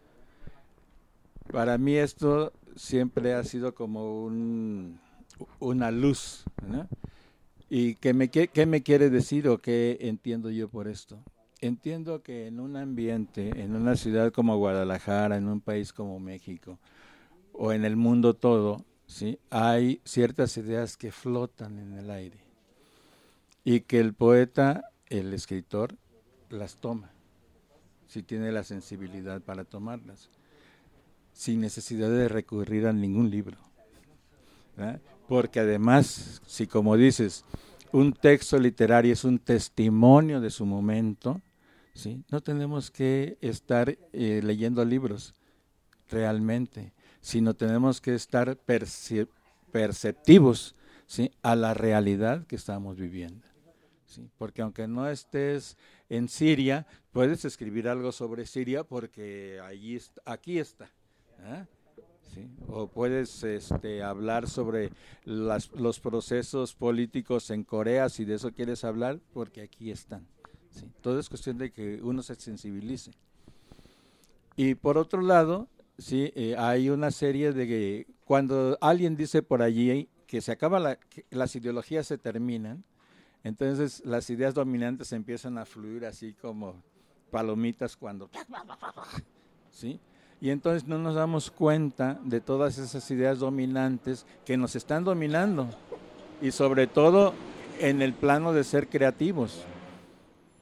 Para mí esto siempre ha sido como una luz, ¿no? ¿Y qué me quiere decir o qué entiendo yo por esto? Entiendo que en un ambiente, en una ciudad como Guadalajara, en un país como México, o en el mundo todo, ¿sí?, hay ciertas ideas que flotan en el aire. Y que el poeta, el escritor, las toma, si tiene la sensibilidad para tomarlas, sin necesidad de recurrir a ningún libro, ¿verdad? Porque además, si como dices, un texto literario es un testimonio de su momento, ¿sí?, no tenemos que estar leyendo libros realmente, sino tenemos que estar perceptivos, ¿sí?, a la realidad que estamos viviendo. Sí, porque aunque no estés en Siria, puedes escribir algo sobre Siria porque aquí está. ¿Eh? Sí, o puedes hablar sobre los procesos políticos en Corea, si de eso quieres hablar, porque aquí están. Sí, todo es cuestión de que uno se sensibilice. Y por otro lado, sí, hay una serie de que cuando alguien dice por allí que se acaba que las ideologías se terminan, entonces las ideas dominantes empiezan a fluir así como palomitas cuando... ¿sí? Y entonces no nos damos cuenta de todas esas ideas dominantes que nos están dominando. Y sobre todo en el plano de ser creativos.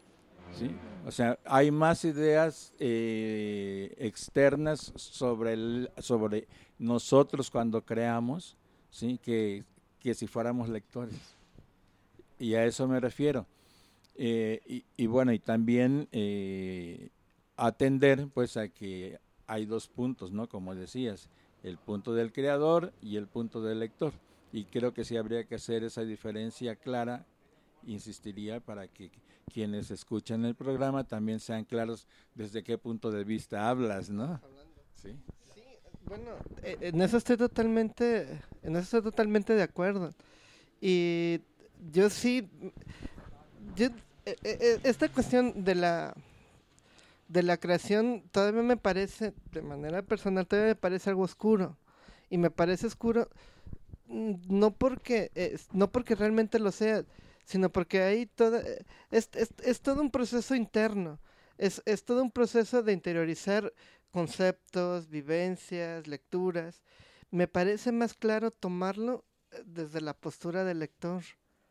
¿sí? O sea, hay más ideas externas sobre nosotros cuando creamos, ¿sí? que si fuéramos lectores. Y a eso me refiero. Y bueno, y también atender pues a que hay dos puntos, ¿no? Como decías, el punto del creador y el punto del lector. Y creo que sí habría que hacer esa diferencia clara, insistiría, para que quienes escuchan el programa también sean claros desde qué punto de vista hablas, ¿no? Sí. Sí, bueno, en eso estoy totalmente de acuerdo. Y yo sí, esta cuestión de la creación todavía me parece, de manera personal, todavía me parece algo oscuro. Y me parece oscuro no porque realmente lo sea, sino porque hay es todo un proceso interno. Es todo un proceso de interiorizar conceptos, vivencias, lecturas. Me parece más claro tomarlo desde la postura del lector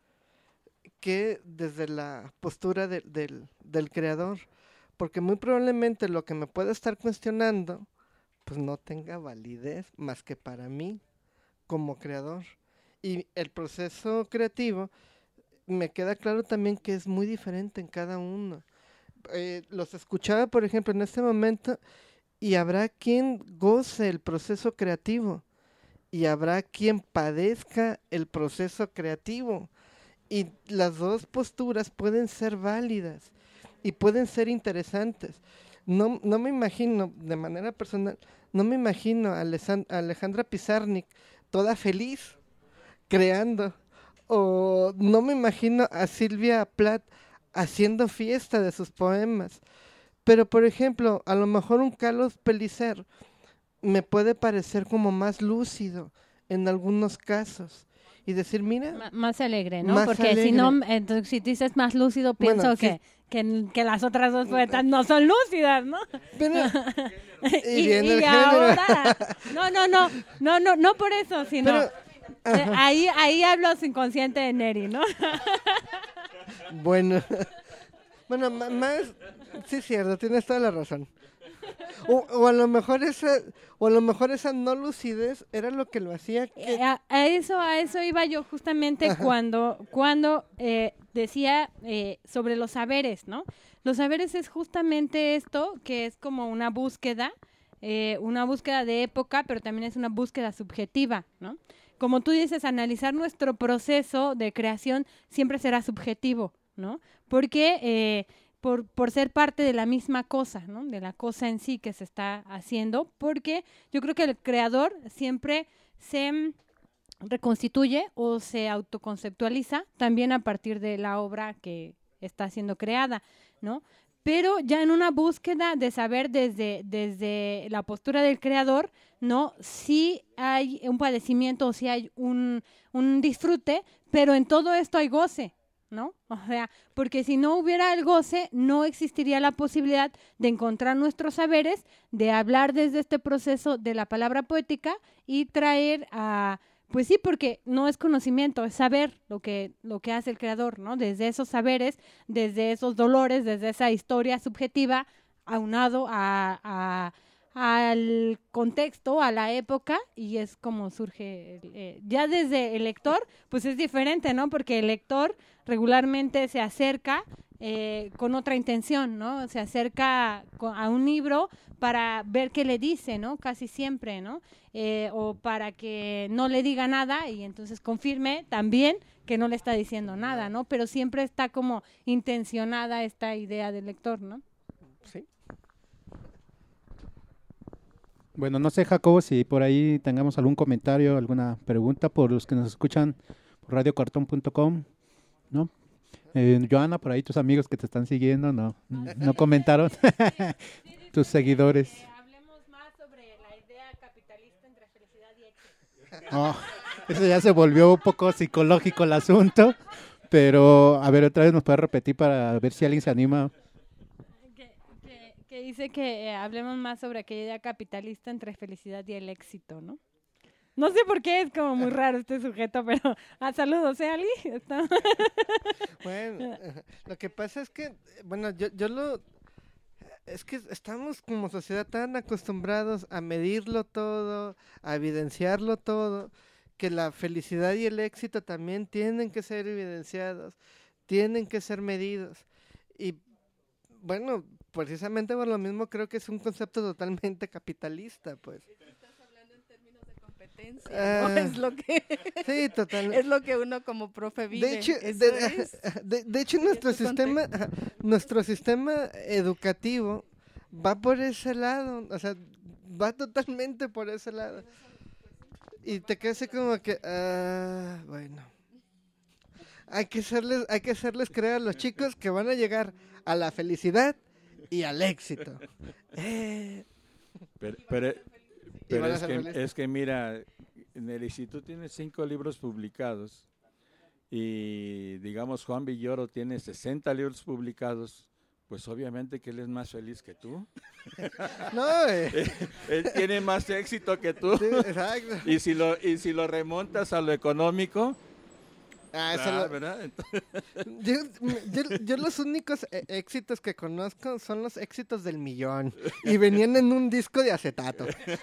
que desde la postura del creador, porque muy probablemente lo que me pueda estar cuestionando pues no tenga validez más que para mí como creador. Y el proceso creativo me queda claro también que es muy diferente en cada uno. Los escuchaba, por ejemplo, en este momento, y habrá quien goce el proceso creativo y habrá quien padezca el proceso creativo. Y las dos posturas pueden ser válidas y pueden ser interesantes. No me imagino, de manera personal, no me imagino a Alejandra Pizarnik toda feliz creando, o no me imagino a Silvia Plath haciendo fiesta de sus poemas. Pero, por ejemplo, a lo mejor un Carlos Pellicer me puede parecer como más lúcido en algunos casos. Y decir, mira... Más alegre, ¿no? Porque alegre. Si no, entonces, si dices más lúcido, pienso bueno, que las otras dos poetas no son lúcidas, ¿no? Pero, y ahora... No por eso, sino... Pero, ahí hablo inconsciente de Neri, ¿no? Bueno, más... Sí, es cierto, tienes toda la razón. O a lo mejor esa no lucidez era lo que lo hacía que... a eso iba yo justamente. Ajá. cuando decía sobre los saberes, ¿no? Los saberes es justamente esto, que es como una búsqueda de época, pero también es una búsqueda subjetiva, ¿no? Como tú dices, analizar nuestro proceso de creación siempre será subjetivo, ¿no? Porque por ser parte de la misma cosa, ¿no? De la cosa en sí que se está haciendo, porque yo creo que el creador siempre se reconstituye o se autoconceptualiza también a partir de la obra que está siendo creada, ¿no? Pero ya en una búsqueda de saber desde la postura del creador, ¿no? Sí hay un padecimiento o sí hay un disfrute, pero en todo esto hay goce, ¿no? O sea, porque si no hubiera el goce, no existiría la posibilidad de encontrar nuestros saberes, de hablar desde este proceso de la palabra poética y traer a... Pues sí, porque no es conocimiento, es saber lo que hace el creador, ¿no? Desde esos saberes, desde esos dolores, desde esa historia subjetiva, aunado al contexto, a la época, y es como surge, ya desde el lector, pues es diferente, ¿no? Porque el lector regularmente se acerca con otra intención, ¿no? Se acerca a un libro para ver qué le dice, ¿no? Casi siempre, ¿no? O para que no le diga nada y entonces confirme también que no le está diciendo nada, ¿no? Pero siempre está como intencionada esta idea del lector, ¿no? Sí. Bueno, no sé, Jacobo, si por ahí tengamos algún comentario, alguna pregunta por los que nos escuchan por radiocartón.com, ¿no? Joana, por ahí tus amigos que te están siguiendo, no comentaron. Tus seguidores. Hablemos más sobre la idea capitalista entre felicidad y éxito. Oh, eso ya se volvió un poco psicológico el asunto, pero a ver, otra vez nos puedes repetir para ver si alguien se anima. Que dice que hablemos más sobre aquella idea capitalista entre felicidad y el éxito, ¿no? No sé por qué es como muy raro este sujeto, pero saludos, Ali. Bueno, lo que pasa es que, bueno, es que estamos como sociedad tan acostumbrados a medirlo todo, a evidenciarlo todo, que la felicidad y el éxito también tienen que ser evidenciados, tienen que ser medidos. Y bueno, precisamente por lo mismo creo que es un concepto totalmente capitalista, pues. Estás hablando en términos de competencia, ¿no? Es lo que sí, es lo que uno como profe vive. De hecho nuestro sistema educativo va por ese lado, o sea, va totalmente por ese lado. Y te quedas así como que, bueno, hay que hacerles creer a los chicos que van a llegar a la felicidad y al éxito. Pero es que mira, Nelly, si tú tienes 5 libros publicados y digamos Juan Villoro tiene 60 libros publicados, pues obviamente que él es más feliz que tú. No, él tiene más éxito que tú. Sí, exacto. Y si lo remontas a lo económico, ¿verdad? Yo los únicos éxitos que conozco son los éxitos del millón y venían en un disco de acetato.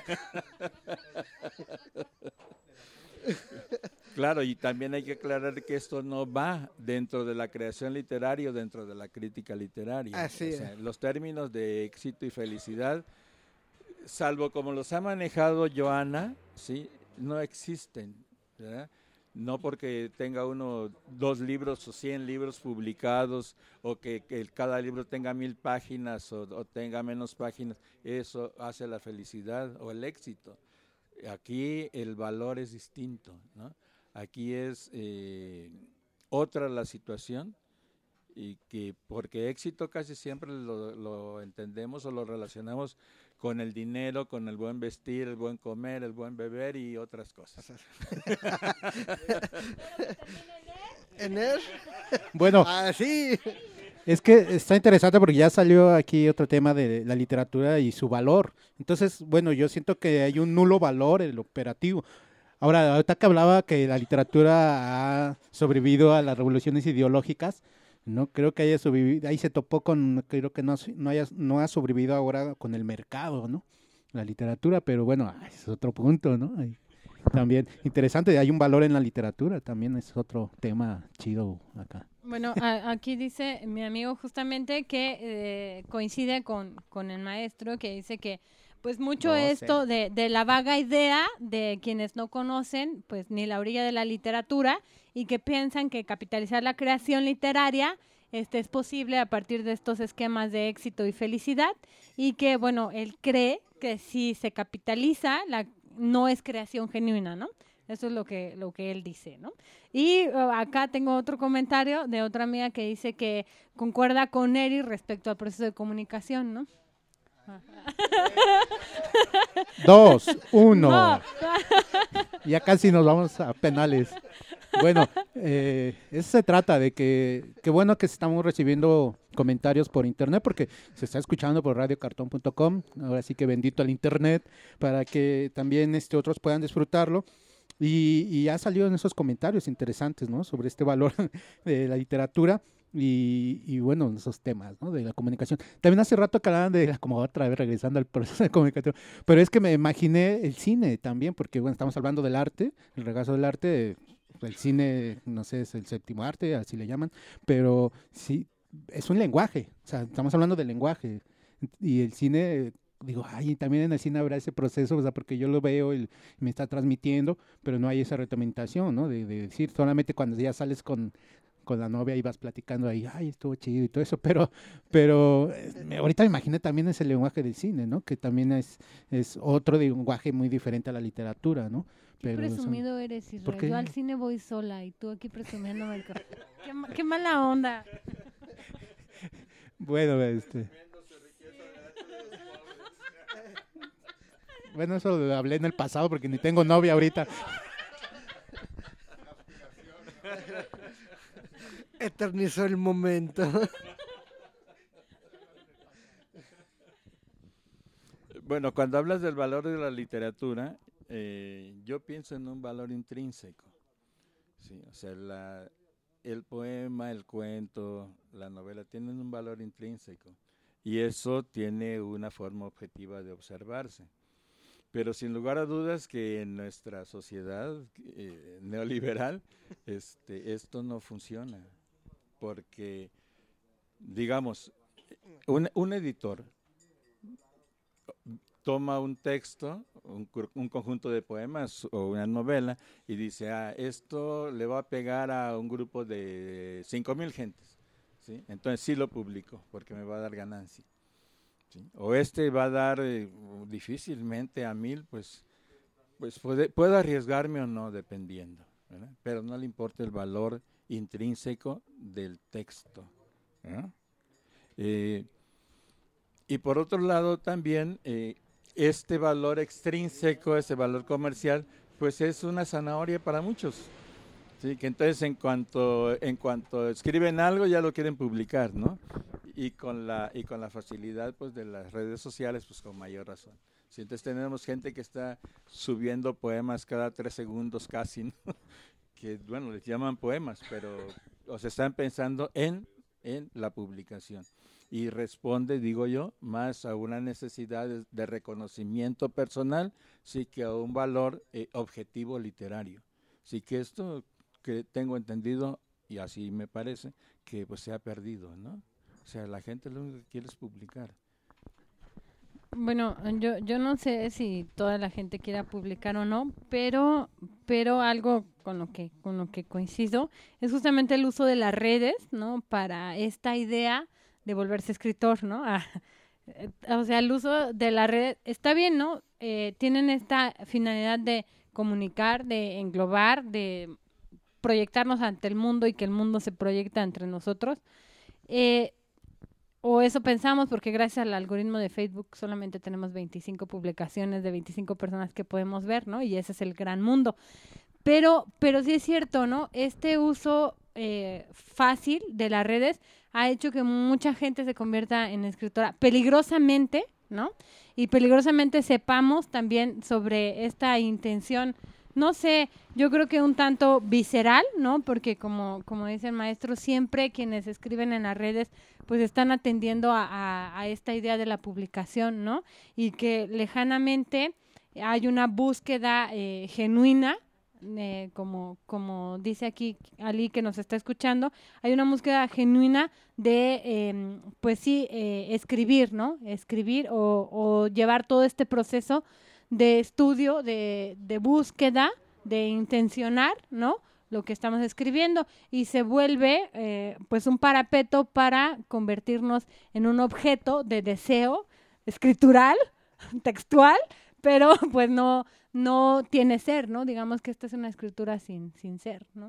Claro, y también hay que aclarar que esto no va dentro de la creación literaria o dentro de la crítica literaria. Así es. Los términos de éxito y felicidad, salvo como los ha manejado Joana, ¿sí? No existen, ¿verdad? No porque tenga uno 2 libros o 100 libros publicados o que cada libro tenga 1000 páginas o tenga menos páginas, eso hace la felicidad o el éxito. Aquí el valor es distinto, ¿no? Aquí es otra la situación y que porque éxito casi siempre lo entendemos o lo relacionamos con el dinero, con el buen vestir, el buen comer, el buen beber y otras cosas. ¿Ener? Bueno, sí. es que está interesante porque ya salió aquí otro tema de la literatura y su valor. Entonces, bueno, yo siento que hay un nulo valor en el operativo. Ahora, ahorita que hablaba que la literatura ha sobrevivido a las revoluciones ideológicas, no creo que haya sobrevivido, ahí se topó con, creo que no ha sobrevivido ahora con el mercado, ¿no? La literatura, pero bueno, es otro punto, ¿no? También interesante, hay un valor en la literatura, también es otro tema chido acá. Bueno, aquí dice mi amigo justamente que coincide con el maestro que dice que pues mucho esto de la vaga idea de quienes no conocen pues ni la orilla de la literatura y que piensan que capitalizar la creación literaria es posible a partir de estos esquemas de éxito y felicidad y que bueno, él cree que si se capitaliza no es creación genuina, ¿no? Eso es lo que él dice, ¿no? Y acá tengo otro comentario de otra amiga que dice que concuerda con Eri respecto al proceso de comunicación, ¿no? 2, 1. Ya casi nos vamos a penales. Bueno, eso se trata de que qué bueno que estamos recibiendo comentarios por internet porque se está escuchando por radiocartón.com. Ahora sí que bendito al internet para que también otros puedan disfrutarlo. Y ya salido en esos comentarios interesantes, ¿no? Sobre este valor de la literatura y bueno, esos temas, ¿no? De la comunicación. También hace rato que hablaban de, como otra vez regresando al proceso de comunicación, pero es que me imaginé el cine también, porque bueno, estamos hablando del arte, el regazo del arte, el cine, no sé, es el séptimo arte, así le llaman, pero sí, es un lenguaje, o sea, estamos hablando del lenguaje, y el cine... Digo, ay, también en el cine habrá ese proceso, o sea, porque yo lo veo y me está transmitiendo, pero no hay esa retroalimentación, ¿no? De decir, solamente cuando ya sales con la novia y vas platicando ahí, ay, estuvo chido y todo eso, pero ahorita me imaginé también ese lenguaje del cine, ¿no? Que también es otro lenguaje muy diferente a la literatura, ¿no? Qué presumido eres, Israel. Yo al cine voy sola y tú aquí presumiéndome. Qué mala onda. Bueno, Bueno, eso lo hablé en el pasado porque ni tengo novia ahorita. Eternizó el momento. Bueno, cuando hablas del valor de la literatura, yo pienso en un valor intrínseco, ¿sí? O sea, el poema, el cuento, la novela tienen un valor intrínseco y eso tiene una forma objetiva de observarse. Pero sin lugar a dudas que en nuestra sociedad neoliberal esto no funciona, porque, digamos, un editor toma un texto, un conjunto de poemas o una novela y dice, esto le va a pegar a un grupo de 5,000 gentes, ¿sí? Entonces sí lo publico porque me va a dar ganancia, ¿sí? O va a dar difícilmente a 1,000, pues puedo arriesgarme o no dependiendo, ¿verdad? Pero no le importa el valor intrínseco del texto, ¿verdad? Y por otro lado también este valor extrínseco, ese valor comercial, pues es una zanahoria para muchos, ¿sí? Que entonces en cuanto escriben algo ya lo quieren publicar, ¿no? Y con la facilidad pues de las redes sociales, pues con mayor razón. ¿Sí? Entonces tenemos gente que está subiendo poemas cada 3 segundos casi, ¿no? Que bueno, les llaman poemas, pero o se están pensando en la publicación. Y responde, digo yo, más a una necesidad de reconocimiento personal, sí, que a un valor objetivo literario. Sí, que esto que tengo entendido, y así me parece, que pues se ha perdido, ¿no? O sea, la gente lo único que quiere es publicar. Bueno, yo no sé si toda la gente quiera publicar o no, pero algo con lo que coincido es justamente el uso de las redes, ¿no? Para esta idea de volverse escritor, ¿no? O sea, el uso de la red está bien, ¿no? Tienen esta finalidad de comunicar, de englobar, de proyectarnos ante el mundo y que el mundo se proyecta entre nosotros. O eso pensamos, porque gracias al algoritmo de Facebook solamente tenemos 25 publicaciones de 25 personas que podemos ver, ¿no? Y ese es el gran mundo. Pero sí es cierto, ¿no? Este uso fácil de las redes ha hecho que mucha gente se convierta en escritora peligrosamente, ¿no? Y peligrosamente sepamos también sobre esta intención, no sé, yo creo que un tanto visceral, ¿no? Porque como dice el maestro, siempre quienes escriben en las redes pues están atendiendo a esta idea de la publicación, ¿no? Y que lejanamente hay una búsqueda genuina, como dice aquí Ali que nos está escuchando, hay una búsqueda genuina de, pues sí, escribir, ¿no? Escribir o llevar todo este proceso de estudio, de búsqueda, de intencionar, ¿no? Lo que estamos escribiendo y se vuelve pues un parapeto para convertirnos en un objeto de deseo escritural, textual, pero pues no tiene ser, ¿no? Digamos que esta es una escritura sin ser, ¿no?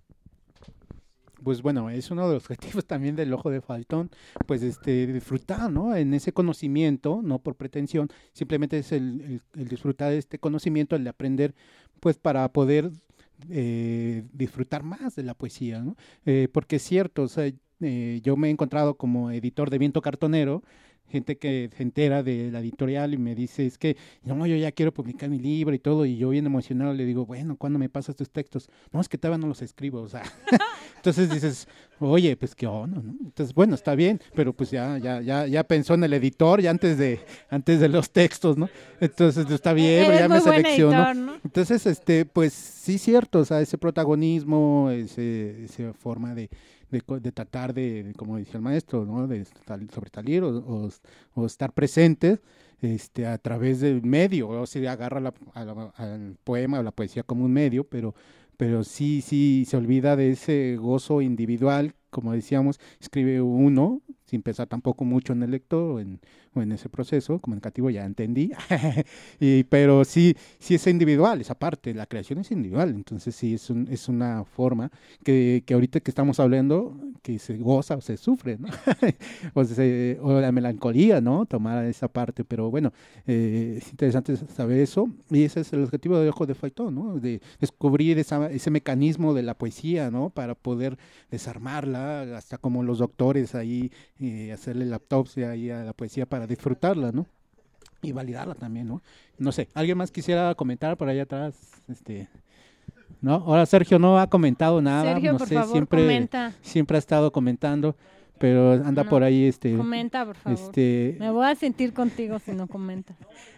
Pues bueno, es uno de los objetivos también del Ojo de Faltón, pues disfrutar, ¿no? En ese conocimiento, no por pretensión, simplemente es el disfrutar de este conocimiento, el de aprender, pues para poder disfrutar más de la poesía, ¿no? Porque es cierto, o sea, yo me he encontrado como editor de Viento Cartonero, gente que se entera de la editorial y me dice, es que no, yo ya quiero publicar mi libro y todo, y yo bien emocionado le digo, bueno, ¿cuándo me pasas tus textos? No, es que todavía no los escribo, o sea, entonces dices, oye, pues qué onda, ¿no? Entonces, bueno, está bien, pero pues ya pensó en el editor, ya antes de los textos, ¿no? Entonces, está bien, pero ya me seleccionó. Editor, ¿no? Entonces, pues sí, cierto, o sea, ese protagonismo, esa forma de tratar de, como decía el maestro, ¿no? De sobresalir o estar presentes a través del medio, o sea, agarra al poema o la poesía como un medio, pero sí se olvida de ese gozo individual, como decíamos, escribe uno, sin pensar tampoco mucho en el lector o en ese proceso comunicativo, ya entendí, pero sí es individual, esa parte, la creación es individual, entonces sí es una forma que ahorita que estamos hablando, que se goza o se sufre, ¿no? o la melancolía, ¿no? Tomar esa parte, pero bueno, es interesante saber eso, y ese es el objetivo de Ojo de Faltón, ¿no? De descubrir ese mecanismo de la poesía, ¿no? Para poder desarmarla, hasta como los doctores ahí, hacerle la autopsia ahí a la poesía para disfrutarla, ¿no? y validarla también, ¿no? No sé, ¿alguien más quisiera comentar por allá atrás? ¿No? Ahora Sergio no ha comentado nada, Sergio, no por sé, favor, siempre ha estado comentando, pero anda por ahí, Comenta, por favor. Me voy a sentir contigo si no comentas.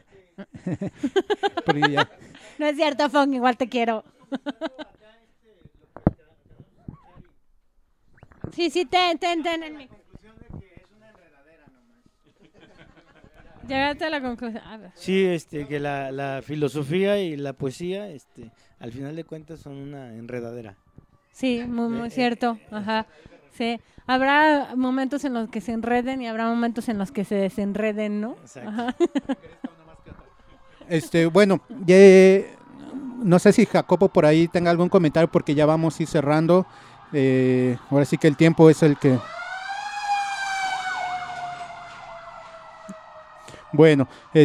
No es cierto, Fong, igual te quiero. Sí, ten el micro. Llegaste a la conclusión. Sí, que la filosofía y la poesía, al final de cuentas son una enredadera. Sí, muy cierto. Ajá. Sí. Habrá momentos en los que se enreden y habrá momentos en los que se desenreden, ¿no? Exacto. Ajá. Bueno, no sé si Jacobo por ahí tenga algún comentario porque ya vamos a ir cerrando. Ahora sí que el tiempo es el que... Bueno,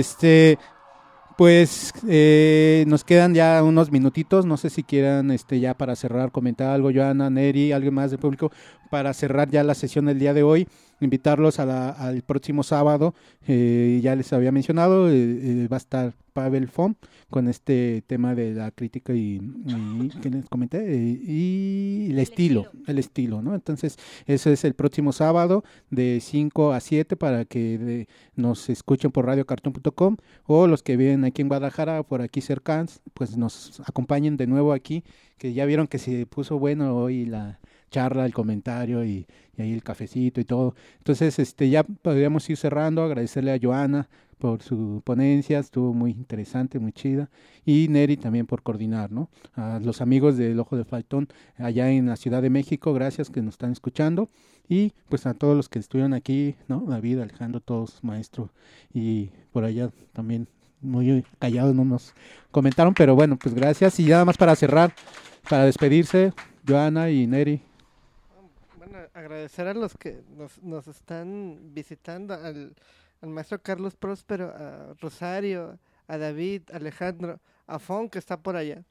pues nos quedan ya unos minutitos, no sé si quieran ya para cerrar comentar algo, Joana, Neri, alguien más del público, para cerrar ya la sesión del día de hoy, invitarlos al próximo sábado, ya les había mencionado, va a estar Pavel Fom con este tema de la crítica y ¿qué les comenté? Y el estilo, ¿no? Entonces, ese es el próximo sábado de 5 a 7 para que nos escuchen por radiocartón.com o los que viven aquí en Guadalajara, por aquí cercanos, pues nos acompañen de nuevo aquí, que ya vieron que se puso bueno hoy la charla, el comentario y ahí el cafecito y todo. Entonces, ya podríamos ir cerrando, agradecerle a Joana por su ponencia, estuvo muy interesante, muy chida, y Neri también por coordinar, ¿no? A los amigos del Ojo de Faltón allá en la Ciudad de México, gracias que nos están escuchando, y pues a todos los que estuvieron aquí, ¿no? David, Alejandro, todos, maestro, y por allá también muy callados no nos comentaron, pero bueno, pues gracias, y nada más para cerrar, para despedirse, Joana y Neri. Bueno, agradecer a los que nos están visitando, al maestro Carlos Próspero, a Rosario, a David, a Alejandro, a Fon, que está por allá,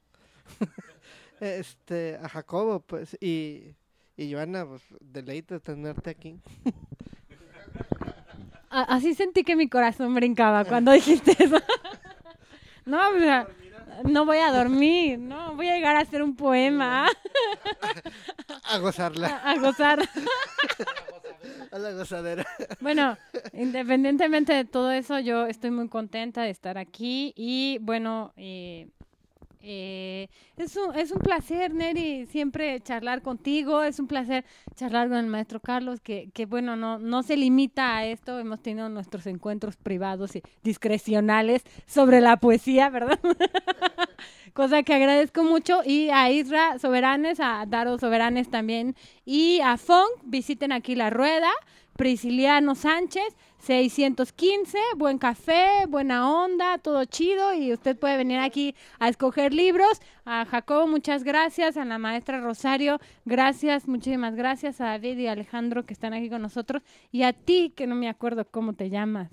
a Jacobo, pues, y Joana, pues, deleite tenerte aquí. Así sentí que mi corazón brincaba cuando dijiste eso. No, o sea, no voy a dormir, no, voy a llegar a hacer un poema. A gozarla. A gozar. A la gozadera. Bueno, independientemente de todo eso, yo estoy muy contenta de estar aquí y bueno, es un placer, Neri, siempre charlar contigo, es un placer charlar con el maestro Carlos, que bueno, no se limita a esto, hemos tenido nuestros encuentros privados y discrecionales sobre la poesía, ¿verdad? Cosa que agradezco mucho, y a Isra Soberanes, a Daro Soberanes también, y a Fong, visiten aquí La Rueda, Prisciliano Sánchez, 615, buen café, buena onda, todo chido, y usted puede venir aquí a escoger libros. A Jacobo, muchas gracias, a la maestra Rosario, gracias, muchísimas gracias, a David y a Alejandro que están aquí con nosotros, y a ti, que no me acuerdo cómo te llamas.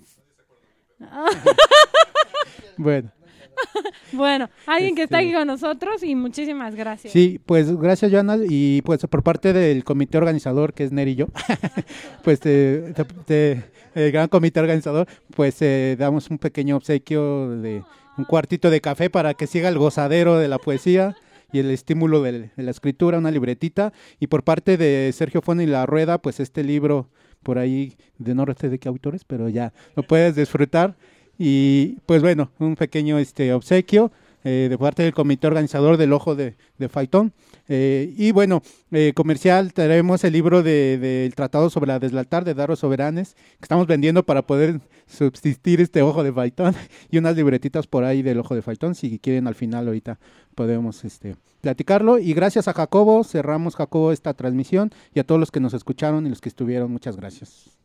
Bueno, alguien que está aquí con nosotros, y muchísimas gracias. Sí, pues gracias, Joana, y pues por parte del comité organizador, que es Neri y yo, pues el gran comité organizador, pues damos un pequeño obsequio de un cuartito de café para que siga el gozadero de la poesía y el estímulo de la escritura, una libretita, y por parte de Sergio Fon y La Rueda, pues este libro por ahí, de no sé de qué autores, pero ya lo puedes disfrutar. Y pues bueno, un pequeño obsequio de parte del comité organizador del Ojo de Faltón. Y bueno, comercial, traemos el libro del Tratado sobre la Deslealtad de Daro Soberanes, que estamos vendiendo para poder subsistir este Ojo de Faltón, y unas libretitas por ahí del Ojo de Faltón, si quieren al final ahorita podemos platicarlo. Y gracias a Jacobo, cerramos, Jacobo, esta transmisión, y a todos los que nos escucharon y los que estuvieron, muchas gracias.